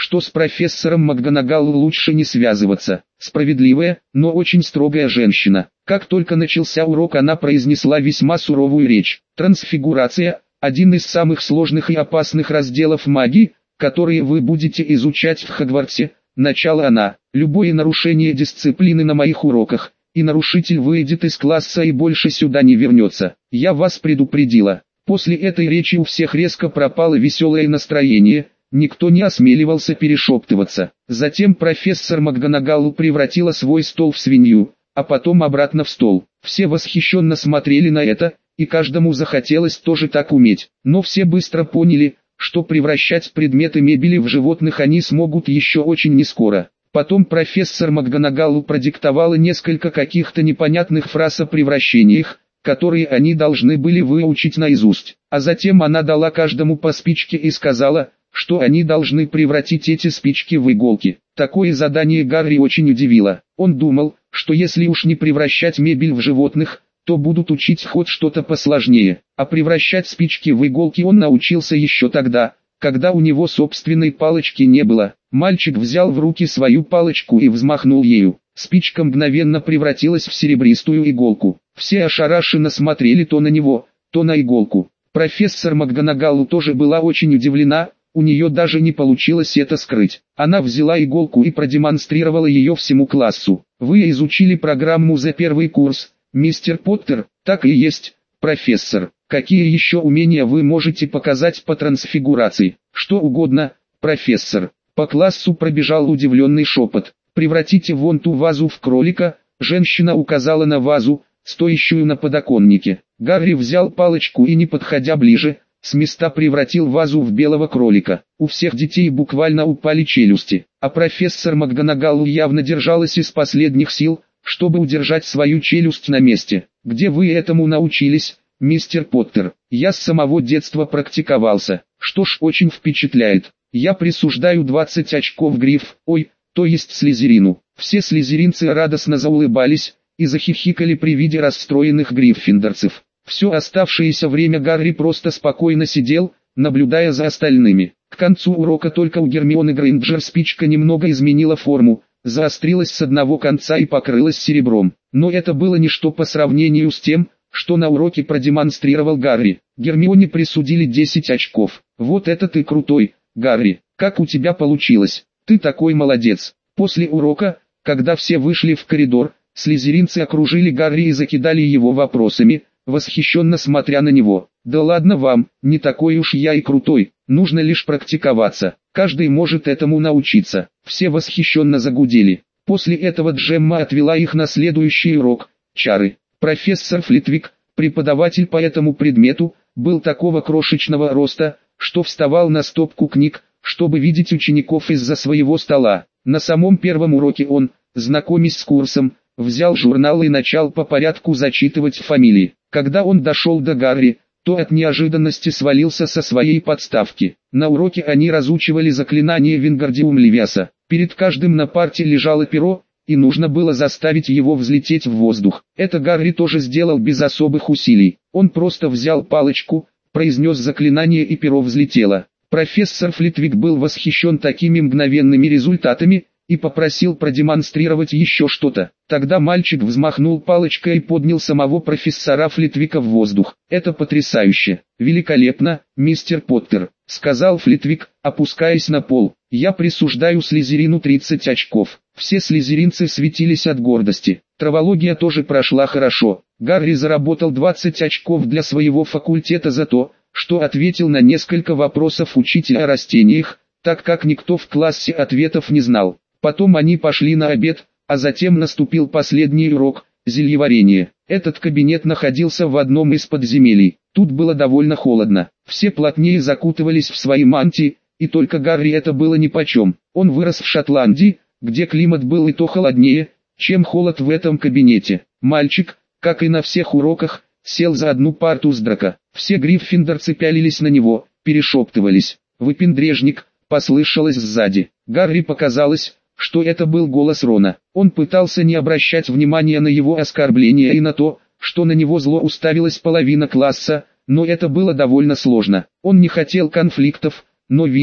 что с профессором МакГонагал лучше не связываться. Справедливая, но очень строгая женщина. Как только начался урок, она произнесла весьма суровую речь. Трансфигурация – один из самых сложных и опасных разделов магии, которые вы будете изучать в Хогвартсе. Начала она. Любое нарушение дисциплины на моих уроках, и нарушитель выйдет из класса и больше сюда не вернется. Я вас предупредила. После этой речи у всех резко пропало веселое настроение. Никто не осмеливался перешептываться. Затем профессор МакГонагал превратила свой стол в свинью, а потом обратно в стол. Все восхищенно смотрели на это, и каждому захотелось тоже так уметь. Но все быстро поняли, что превращать предметы мебели в животных они смогут еще очень нескоро. Потом профессор МакГонагал продиктовала несколько каких-то непонятных фраз о превращениях, которые они должны были выучить наизусть. А затем она дала каждому по спичке и сказала, что они должны превратить эти спички в иголки. Такое задание Гарри очень удивило. Он думал, что если уж не превращать мебель в животных, то будут учить хоть что-то посложнее. А превращать спички в иголки он научился еще тогда, когда у него собственной палочки не было. Мальчик взял в руки свою палочку и взмахнул ею. Спичка мгновенно превратилась в серебристую иголку. Все ошарашенно смотрели то на него, то на иголку. Профессор МакГонагал тоже была очень удивлена. У нее даже не получилось это скрыть. Она взяла иголку и продемонстрировала ее всему классу. Вы изучили программу за первый курс, мистер Поттер? Так и есть, профессор. Какие еще умения вы можете показать по трансфигурации? Что угодно, профессор. По классу пробежал удивленный шепот. Превратите вон ту вазу в кролика. Женщина указала на вазу, стоящую на подоконнике. Гарри взял палочку и, не подходя ближе, с места превратил вазу в белого кролика. У всех детей буквально упали челюсти, а профессор МакГонагал явно держалась из последних сил, чтобы удержать свою челюсть на месте. Где вы этому научились, мистер Поттер? Я с самого детства практиковался. Что ж, очень впечатляет. Я присуждаю 20 очков Гриф, то есть Слизерину. Все слизеринцы радостно заулыбались и захихикали при виде расстроенных гриффиндорцев. Все оставшееся время Гарри просто спокойно сидел, наблюдая за остальными. К концу урока только у Гермионы Грейнджер спичка немного изменила форму, заострилась с одного конца и покрылась серебром. Но это было ничто по сравнению с тем, что на уроке продемонстрировал Гарри. Гермионе присудили 10 очков. Вот это ты крутой, Гарри, как у тебя получилось? Ты такой молодец. После урока, когда все вышли в коридор, слизеринцы окружили Гарри и закидали его вопросами, восхищенно смотря на него. Да ладно вам, не такой уж я и крутой, нужно лишь практиковаться, каждый может этому научиться. Все восхищенно загудели. После этого Джемма отвела их на следующий урок, чары. Профессор Флитвик, преподаватель по этому предмету, был такого крошечного роста, что вставал на стопку книг, чтобы видеть учеников из-за своего стола. На самом первом уроке он, знакомясь с курсом, взял журнал и начал по порядку зачитывать фамилии. Когда он дошел до Гарри, то от неожиданности свалился со своей подставки. На уроке они разучивали заклинание Вингардиум Левиаса. Перед каждым на парте лежало перо, и нужно было заставить его взлететь в воздух. Это Гарри тоже сделал без особых усилий. Он просто взял палочку, произнес заклинание и перо взлетело. Профессор Флитвик был восхищен такими мгновенными результатами и попросил продемонстрировать еще что-то. Тогда мальчик взмахнул палочкой и поднял самого профессора Флитвика в воздух. «Это потрясающе! Великолепно, мистер Поттер», — сказал Флитвик, опускаясь на пол. «Я присуждаю Слизерину 30 очков». Все слизеринцы светились от гордости. Травология тоже прошла хорошо. Гарри заработал 20 очков для своего факультета за то, что ответил на несколько вопросов учителя о растениях, так как никто в классе ответов не знал. Потом они пошли на обед, а затем наступил последний урок – зельеварение. Этот кабинет находился в одном из подземелий. Тут было довольно холодно. Все плотнее закутывались в свои мантии, и только Гарри это было нипочем. Он вырос в Шотландии, где климат был и то холоднее, чем холод в этом кабинете. Мальчик, как и на всех уроках, сел за одну парту с Драко. Все гриффиндорцы пялились на него, перешептывались. «Выпендрежник», послышалось сзади. Гарри показалось, что это был голос Рона. Он пытался не обращать внимания на его оскорбления и на то, что на него зло уставилась половина класса, но это было довольно сложно. Он не хотел конфликтов, но, видимо,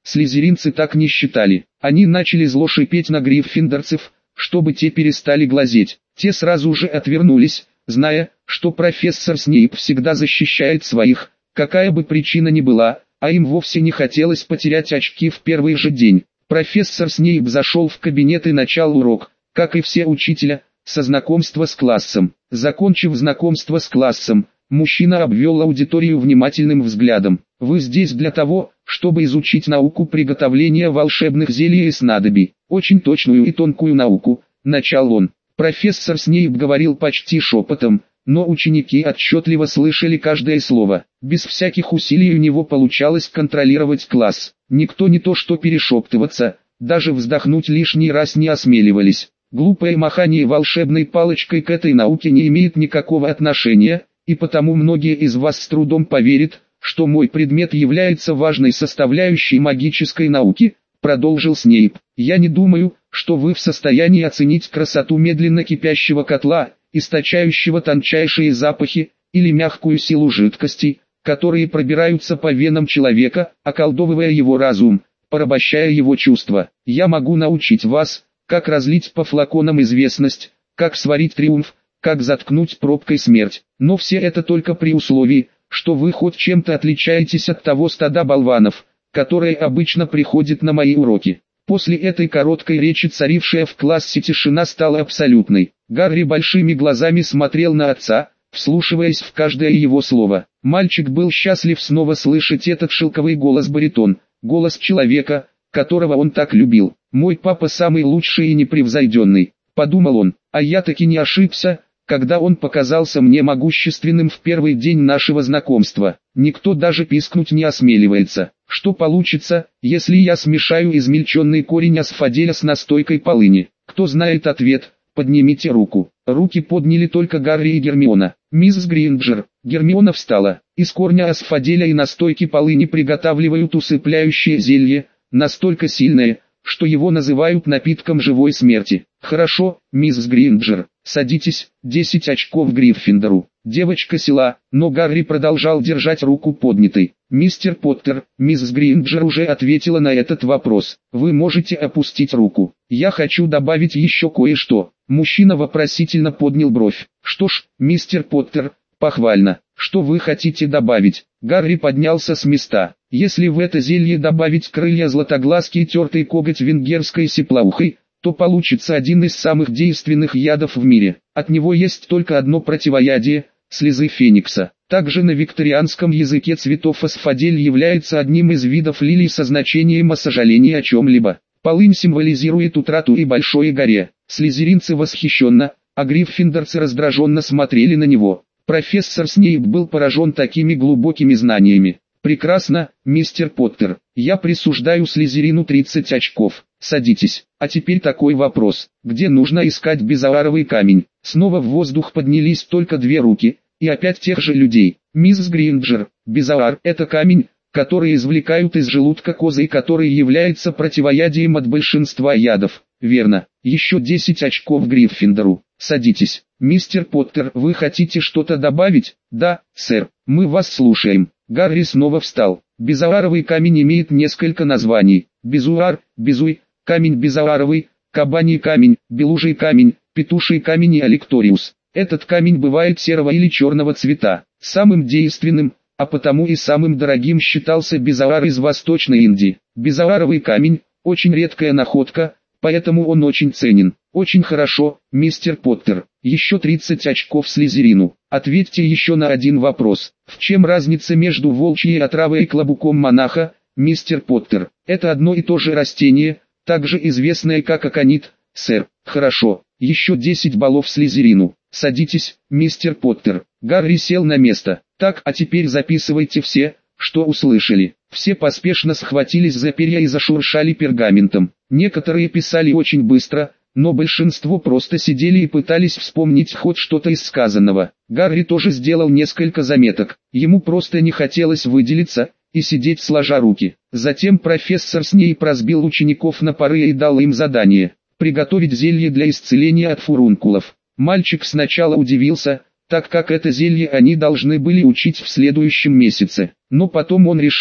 слизеринцы так не считали. Они начали зло шипеть на гриффиндорцев, чтобы те перестали глазеть. Те сразу же отвернулись, зная, что профессор Снейп всегда защищает своих, какая бы причина ни была, а им вовсе не хотелось потерять очки в первый же день. Профессор Снейп зашел в кабинет и начал урок, как и все учителя, со знакомства с классом. Закончив знакомство с классом, мужчина обвел аудиторию внимательным взглядом. «Вы здесь для того, чтобы изучить науку приготовления волшебных зелий и снадобий, очень точную и тонкую науку», — начал он. Профессор Снейп говорил почти шепотом, но ученики отчетливо слышали каждое слово. Без всяких усилий у него получалось контролировать класс. Никто не то что перешептываться, даже вздохнуть лишний раз не осмеливались. Глупое махание волшебной палочкой к этой науке не имеет никакого отношения, и потому многие из вас с трудом поверят, что мой предмет является важной составляющей магической науки, продолжил Снейп. Я не думаю, что вы в состоянии оценить красоту медленно кипящего котла, источающего тончайшие запахи, или мягкую силу жидкостей, которые пробираются по венам человека, околдовывая его разум, порабощая его чувства. Я могу научить вас, как разлить по флаконам известность, как сварить триумф, как заткнуть пробкой смерть. Но все это только при условии, что вы хоть чем-то отличаетесь от того стада болванов, которое обычно приходит на мои уроки. После этой короткой речи царившая в классе тишина стала абсолютной. Гарри большими глазами смотрел на отца, вслушиваясь в каждое его слово. Мальчик был счастлив снова слышать этот шелковый голос-баритон, голос человека, которого он так любил. «Мой папа самый лучший и непревзойденный», — подумал он, а я таки не ошибся, когда он показался мне могущественным в первый день нашего знакомства. Никто даже пискнуть не осмеливается. Что получится, если я смешаю измельченный корень асфаделя с настойкой полыни? Кто знает ответ, поднимите руку. Руки подняли только Гарри и Гермиона. «Мисс Гринджер». Гермиона встала. «Из корня асфаделя и настойки полыни приготавливают усыпляющее зелье, настолько сильное, что его называют напитком живой смерти». «Хорошо, мисс Гринджер, садитесь». 10 очков Гриффиндору. Девочка села, но Гарри продолжал держать руку поднятой. «Мистер Поттер», мисс Гринджер уже ответила на этот вопрос. «Вы можете опустить руку. Я хочу добавить еще кое-что». Мужчина вопросительно поднял бровь. «Что ж, мистер Поттер, похвально. Что вы хотите добавить?» Гарри поднялся с места. «Если в это зелье добавить крылья златоглазки и тертый коготь венгерской сиплоухой, то получится один из самых действенных ядов в мире. От него есть только одно противоядие – слезы феникса. Также на викторианском языке цветов асфадель является одним из видов лилий со значением о сожалении о чем-либо. Полынь символизирует утрату и большое горе». Слизеринцы восхищенно, а гриффиндорцы раздраженно смотрели на него. Профессор Снейп был поражен такими глубокими знаниями. «Прекрасно, мистер Поттер. Я присуждаю Слизерину 30 очков. Садитесь. А теперь такой вопрос. Где нужно искать безауаровый камень?» Снова в воздух поднялись только 2 руки, и опять тех же людей. «Мисс Гринджер, безауар – это камень, который извлекают из желудка козы и который является противоядием от большинства ядов». «Верно. Еще 10 очков Гриффиндору. Садитесь». «Мистер Поттер, вы хотите что-то добавить?» «Да, сэр. Мы вас слушаем». Гарри снова встал. Безауаровый камень имеет несколько названий. Безуар, безуй, камень безауаровый, кабаний камень, белужий камень, петуший камень и алекториус. Этот камень бывает серого или черного цвета. Самым действенным, а потому и самым дорогим считался безауар из Восточной Индии. Безауаровый камень – очень редкая находка, поэтому он очень ценен. «Очень хорошо, мистер Поттер. Еще 30 очков Слизерину. Ответьте еще на один вопрос. В чем разница между волчьей отравой и клобуком монаха, мистер Поттер?» «Это одно и то же растение, также известное как аконит, сэр». «Хорошо. Еще 10 баллов Слизерину. Садитесь, мистер Поттер». Гарри сел на место. «Так, а теперь записывайте все, что услышали». Все поспешно схватились за перья и зашуршали пергаментом. Некоторые писали очень быстро, но большинство просто сидели и пытались вспомнить хоть что-то из сказанного. Гарри тоже сделал несколько заметок. Ему просто не хотелось выделиться и сидеть сложа руки. Затем профессор Снейп разбил учеников на пары и дал им задание – приготовить зелье для исцеления от фурункулов. Мальчик сначала удивился, так как это зелье они должны были учить в следующем месяце. Но потом он решил,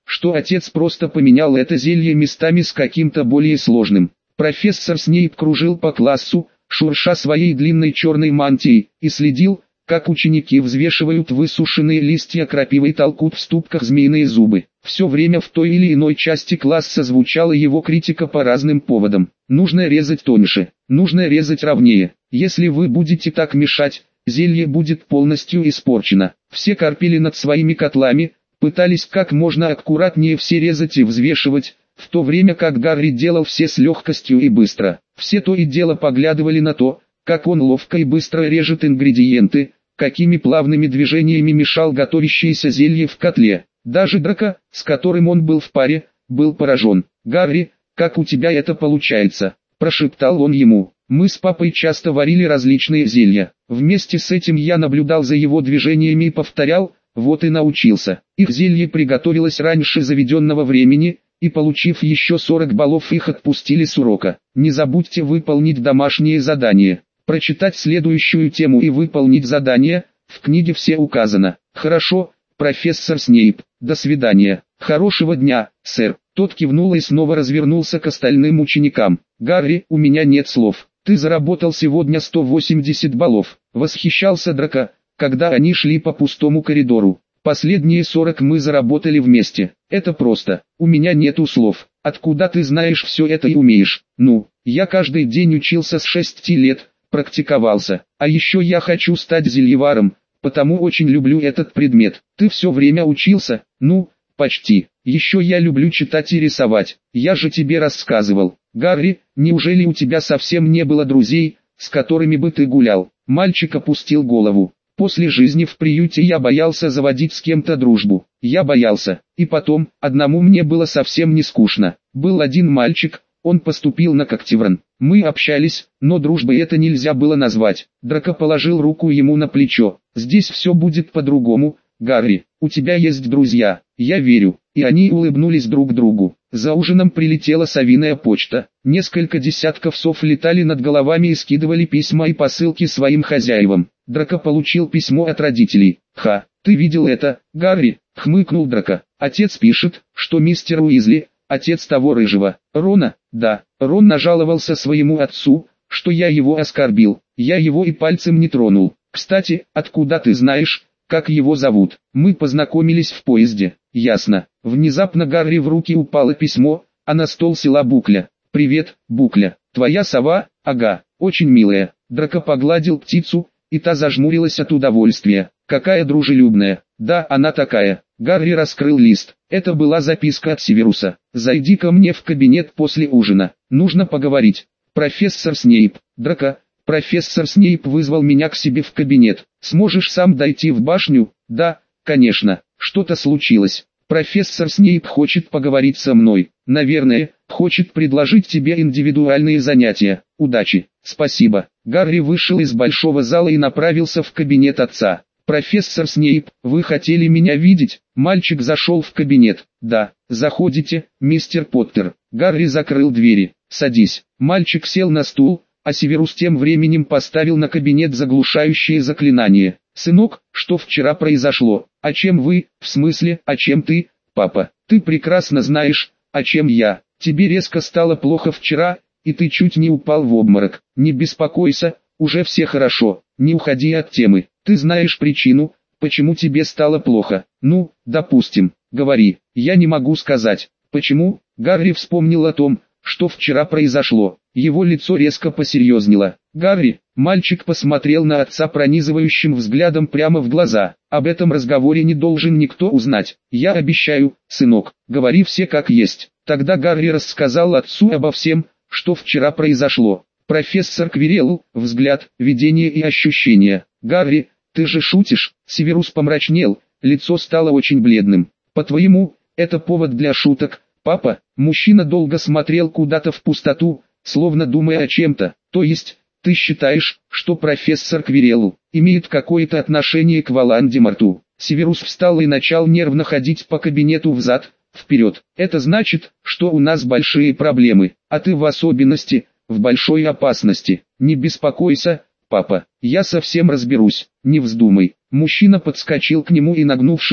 что отец просто поменял это зелье местами с каким-то более сложным. Профессор Снейп кружил по классу, шурша своей длинной черной мантией, и следил, как ученики взвешивают высушенные листья крапивы и толкут в ступках змеиные зубы. Все время в той или иной части класса звучала его критика по разным поводам. Нужно резать тоньше, нужно резать ровнее. Если вы будете так мешать, зелье будет полностью испорчено. Все корпели над своими котлами, пытались как можно аккуратнее все резать и взвешивать, в то время как Гарри делал все с легкостью и быстро. Все то и дело поглядывали на то, как он ловко и быстро режет ингредиенты, какими плавными движениями мешал готовящееся зелье в котле. Даже Драко, с которым он был в паре, был поражен. «Гарри, как у тебя это получается?» – прошептал он ему. «Мы с папой часто варили различные зелья. Вместе с этим я наблюдал за его движениями и повторял, вот и научился. Их зелье приготовилось раньше заведенного времени, и получив еще 40 баллов их отпустили с урока. Не забудьте выполнить домашнее задание. Прочитать следующую тему и выполнить задание, в книге все указано. Хорошо, профессор Снейп, до свидания. Хорошего дня, сэр». Тот кивнул и снова развернулся к остальным ученикам. «Гарри, у меня нет слов. Ты заработал сегодня 180 баллов. Восхищался Драко, когда они шли по пустому коридору. Последние 40 мы заработали вместе. Это просто. У меня нету слов. Откуда ты знаешь все это и умеешь? Ну, я каждый день учился с 6 лет, практиковался. А еще я хочу стать зельеваром, потому очень люблю этот предмет. Ты все время учился? Ну, почти. Еще я люблю читать и рисовать. Я же тебе рассказывал. Гарри, неужели у тебя совсем не было друзей, с которыми бы ты гулял?» Мальчик опустил голову. «После жизни в приюте я боялся заводить с кем-то дружбу. Я боялся. И потом, одному мне было совсем не скучно. Был один мальчик, он поступил на Когтевран. Мы общались, но дружбой это нельзя было назвать». Драко положил руку ему на плечо. «Здесь все будет по-другому, Гарри. У тебя есть друзья, я верю». И они улыбнулись друг другу. За ужином прилетела совиная почта. Несколько десятков сов летали над головами и скидывали письма и посылки своим хозяевам. Драко получил письмо от родителей. «Ха, ты видел это, Гарри?» — хмыкнул Драко. «Отец пишет, что мистер Уизли, отец того рыжего, Рона, да, Рон нажаловался своему отцу, что я его оскорбил. Я его и пальцем не тронул. Кстати, откуда ты знаешь, как его зовут?» «Мы познакомились в поезде». «Ясно». Внезапно Гарри в руки упало письмо, а на стол села Букля. «Привет, Букля. Твоя сова?» «Ага, очень милая». Драко погладил птицу, и та зажмурилась от удовольствия. «Какая дружелюбная». «Да, она такая». Гарри раскрыл лист. Это была записка от Северуса. «Зайди ко мне в кабинет после ужина. Нужно поговорить. Профессор Снейп». «Драко, профессор Снейп вызвал меня к себе в кабинет. Сможешь сам дойти в башню?» «Да, конечно. Что-то случилось. Профессор Снейп хочет поговорить со мной. Наверное, хочет предложить тебе индивидуальные занятия. Удачи». «Спасибо». Гарри вышел из большого зала и направился в кабинет отца. «Профессор Снейп, вы хотели меня видеть?» Мальчик зашел в кабинет. «Да, заходите, мистер Поттер». Гарри закрыл двери. «Садись». Мальчик сел на стул, а Северус тем временем поставил на кабинет заглушающее заклинание. «Сынок, что вчера произошло? О чем вы, в смысле, о чем ты, папа? Ты прекрасно знаешь, о чем я. Тебе резко стало плохо вчера, и ты чуть не упал в обморок. Не беспокойся, уже все хорошо, не уходи от темы. Ты знаешь причину, почему тебе стало плохо. Ну, допустим, говори». «Я не могу сказать, почему». Гарри вспомнил о том, что вчера произошло. Его лицо резко посерьезнело. «Гарри», мальчик посмотрел на отца пронизывающим взглядом прямо в глаза. «Об этом разговоре не должен никто узнать. Я обещаю, сынок, говори все как есть». Тогда Гарри рассказал отцу обо всем, что вчера произошло. Профессор Квирелл, взгляд, видение и ощущения. «Гарри, ты же шутишь?» Северус помрачнел, лицо стало очень бледным. «По-твоему, это повод для шуток, папа?» Мужчина долго смотрел куда-то в пустоту, словно думая о чем-то. «То есть, ты считаешь, что профессор Квирелл имеет какое-то отношение к Волан-де-Морту?» Северус встал и начал нервно ходить по кабинету взад-вперед. «Это значит, что у нас большие проблемы, а ты в особенности, в большой опасности. Не беспокойся, папа, я совсем разберусь, не вздумай». Мужчина подскочил к нему и, нагнувшись,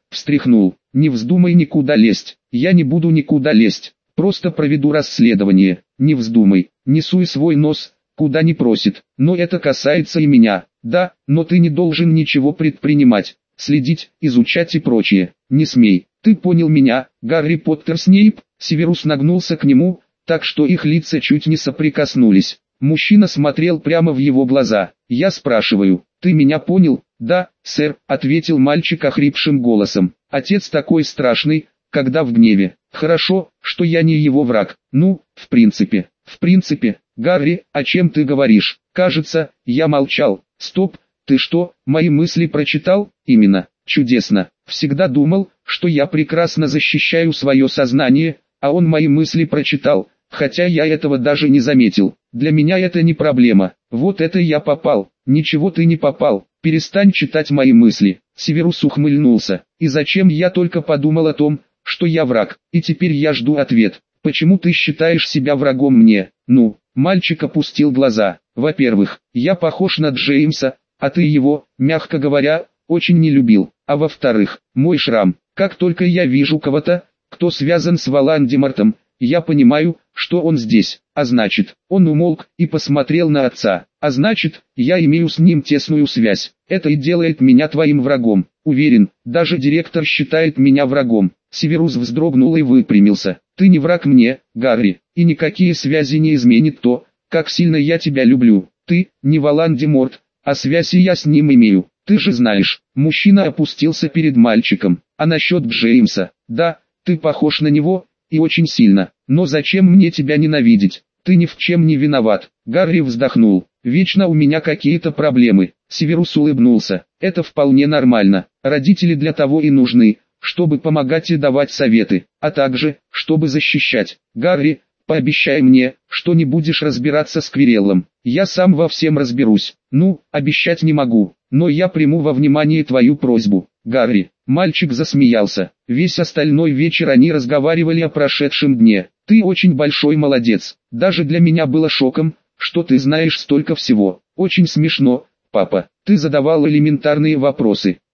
встряхнул. Не вздумай никуда лезть. Я не буду никуда лезть. Просто проведу расследование. Не вздумай. Не суй свой нос, куда не просит. Но это касается и меня. Да, но ты не должен ничего предпринимать. Следить, изучать и прочее. Не смей. Ты понял меня, Гарри Поттер Снейп? Северус нагнулся к нему, так что их лица чуть не соприкоснулись. Мужчина смотрел прямо в его глаза. «Я спрашиваю, ты меня понял?» «Да, сэр», — ответил мальчик охрипшим голосом. «Отец такой страшный, когда в гневе. Хорошо, что я не его враг. Ну, в принципе, Гарри, о чем ты говоришь?» «Кажется, я молчал. Стоп, ты что, мои мысли прочитал?» «Именно, чудесно. Всегда думал, что я прекрасно защищаю свое сознание, а он мои мысли прочитал, хотя я этого даже не заметил. Для меня это не проблема. Вот это я попал». «Ничего ты не попал. Перестань читать мои мысли». Северус ухмыльнулся. «И зачем я только подумал о том, что я враг? И теперь я жду ответ. Почему ты считаешь себя врагом мне?» «Ну», мальчик опустил глаза. «Во-первых, я похож на Джеймса, а ты его, мягко говоря, очень не любил. А во-вторых, мой шрам. Как только я вижу кого-то, кто связан с Волан-де-Мортом, я понимаю, что он здесь. А значит, он умолк и посмотрел на отца. А значит, я имею с ним тесную связь. Это и делает меня твоим врагом. Уверен, даже директор считает меня врагом». Северус вздрогнул и выпрямился. «Ты не враг мне, Гарри, и никакие связи не изменит то, как сильно я тебя люблю. Ты, не Волан-де-Морт, а связь и я с ним имею. Ты же знаешь». Мужчина опустился перед мальчиком. «А насчет Джеймса? Да, ты похож на него, и очень сильно. Но зачем мне тебя ненавидеть? Ты ни в чем не виноват». Гарри вздохнул. «Вечно у меня какие-то проблемы». Северус улыбнулся. «Это вполне нормально. Родители для того и нужны, чтобы помогать и давать советы, а также, чтобы защищать. Гарри, пообещай мне, что не будешь разбираться с Квиреллом. Я сам во всем разберусь. Ну, обещать не могу, но я приму во внимание твою просьбу, Гарри». Мальчик засмеялся. Весь остальной вечер они разговаривали о прошедшем дне. «Ты очень большой молодец. Даже для меня было шоком, что ты знаешь столько всего. Очень смешно, папа. Ты задавал элементарные вопросы.